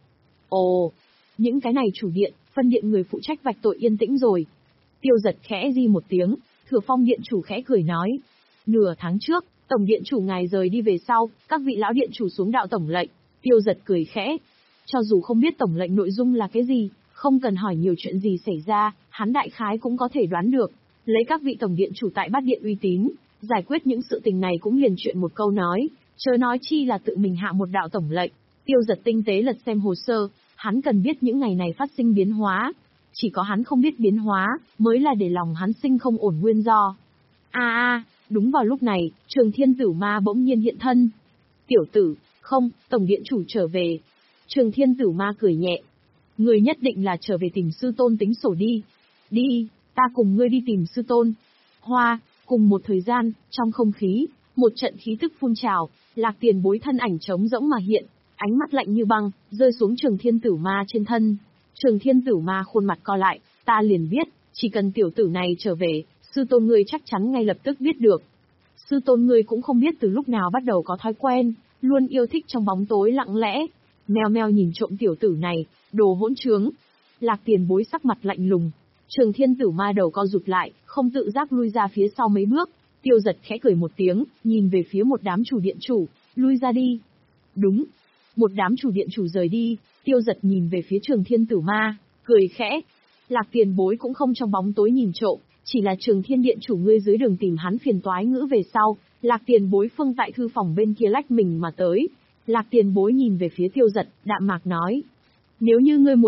Ồ, những cái này chủ điện, phân điện người phụ trách vạch tội yên tĩnh rồi. Tiêu Giật khẽ di một tiếng, Thừa Phong điện chủ khẽ cười nói. Nửa tháng trước, tổng điện chủ ngài rời đi về sau, các vị lão điện chủ xuống đạo tổng lệnh. Tiêu Giật cười khẽ. Cho dù không biết tổng lệnh nội dung là cái gì, không cần hỏi nhiều chuyện gì xảy ra, hắn đại khái cũng có thể đoán được. Lấy các vị tổng điện chủ tại bát điện uy tín, giải quyết những sự tình này cũng liền chuyện một câu nói, chớ nói chi là tự mình hạ một đạo tổng lệnh. Tiêu Giật tinh tế lật xem hồ sơ, hắn cần biết những ngày này phát sinh biến hóa. Chỉ có hắn không biết biến hóa, mới là để lòng hắn sinh không ổn nguyên do. A a, đúng vào lúc này, Trường Thiên Tử Ma bỗng nhiên hiện thân. Tiểu tử, không, tổng điện chủ trở về. Trường Thiên Tử Ma cười nhẹ. Người nhất định là trở về tìm sư tôn tính sổ đi. Đi, ta cùng ngươi đi tìm sư tôn. Hoa, cùng một thời gian, trong không khí, một trận khí tức phun trào, Lạc Tiền Bối thân ảnh trống rỗng mà hiện, ánh mắt lạnh như băng, rơi xuống Trường Thiên Tử Ma trên thân. Trường Thiên Tử Ma khuôn mặt co lại, ta liền biết, chỉ cần tiểu tử này trở về, sư tôn ngươi chắc chắn ngay lập tức biết được. Sư tôn ngươi cũng không biết từ lúc nào bắt đầu có thói quen, luôn yêu thích trong bóng tối lặng lẽ, meo meo nhìn trộm tiểu tử này, đồ hỗn trướng. Lạc Tiền Bối sắc mặt lạnh lùng. Trường Thiên Tử Ma đầu co rụt lại, không tự giác lui ra phía sau mấy bước. Tiêu Giật khẽ cười một tiếng, nhìn về phía một đám chủ điện chủ, lui ra đi. Đúng. Một đám chủ điện chủ rời đi, Tiêu Giật nhìn về phía Trường Thiên Tử Ma, cười khẽ. Lạc Tiền Bối cũng không trong bóng tối nhìn trộm, chỉ là Trường Thiên Điện chủ ngươi dưới đường tìm hắn phiền toái ngữ về sau, Lạc Tiền Bối phương tại thư phòng bên kia lách mình mà tới. Lạc Tiền Bối nhìn về phía Tiêu Giật, đạm mạc nói. Nếu như ngươi muốn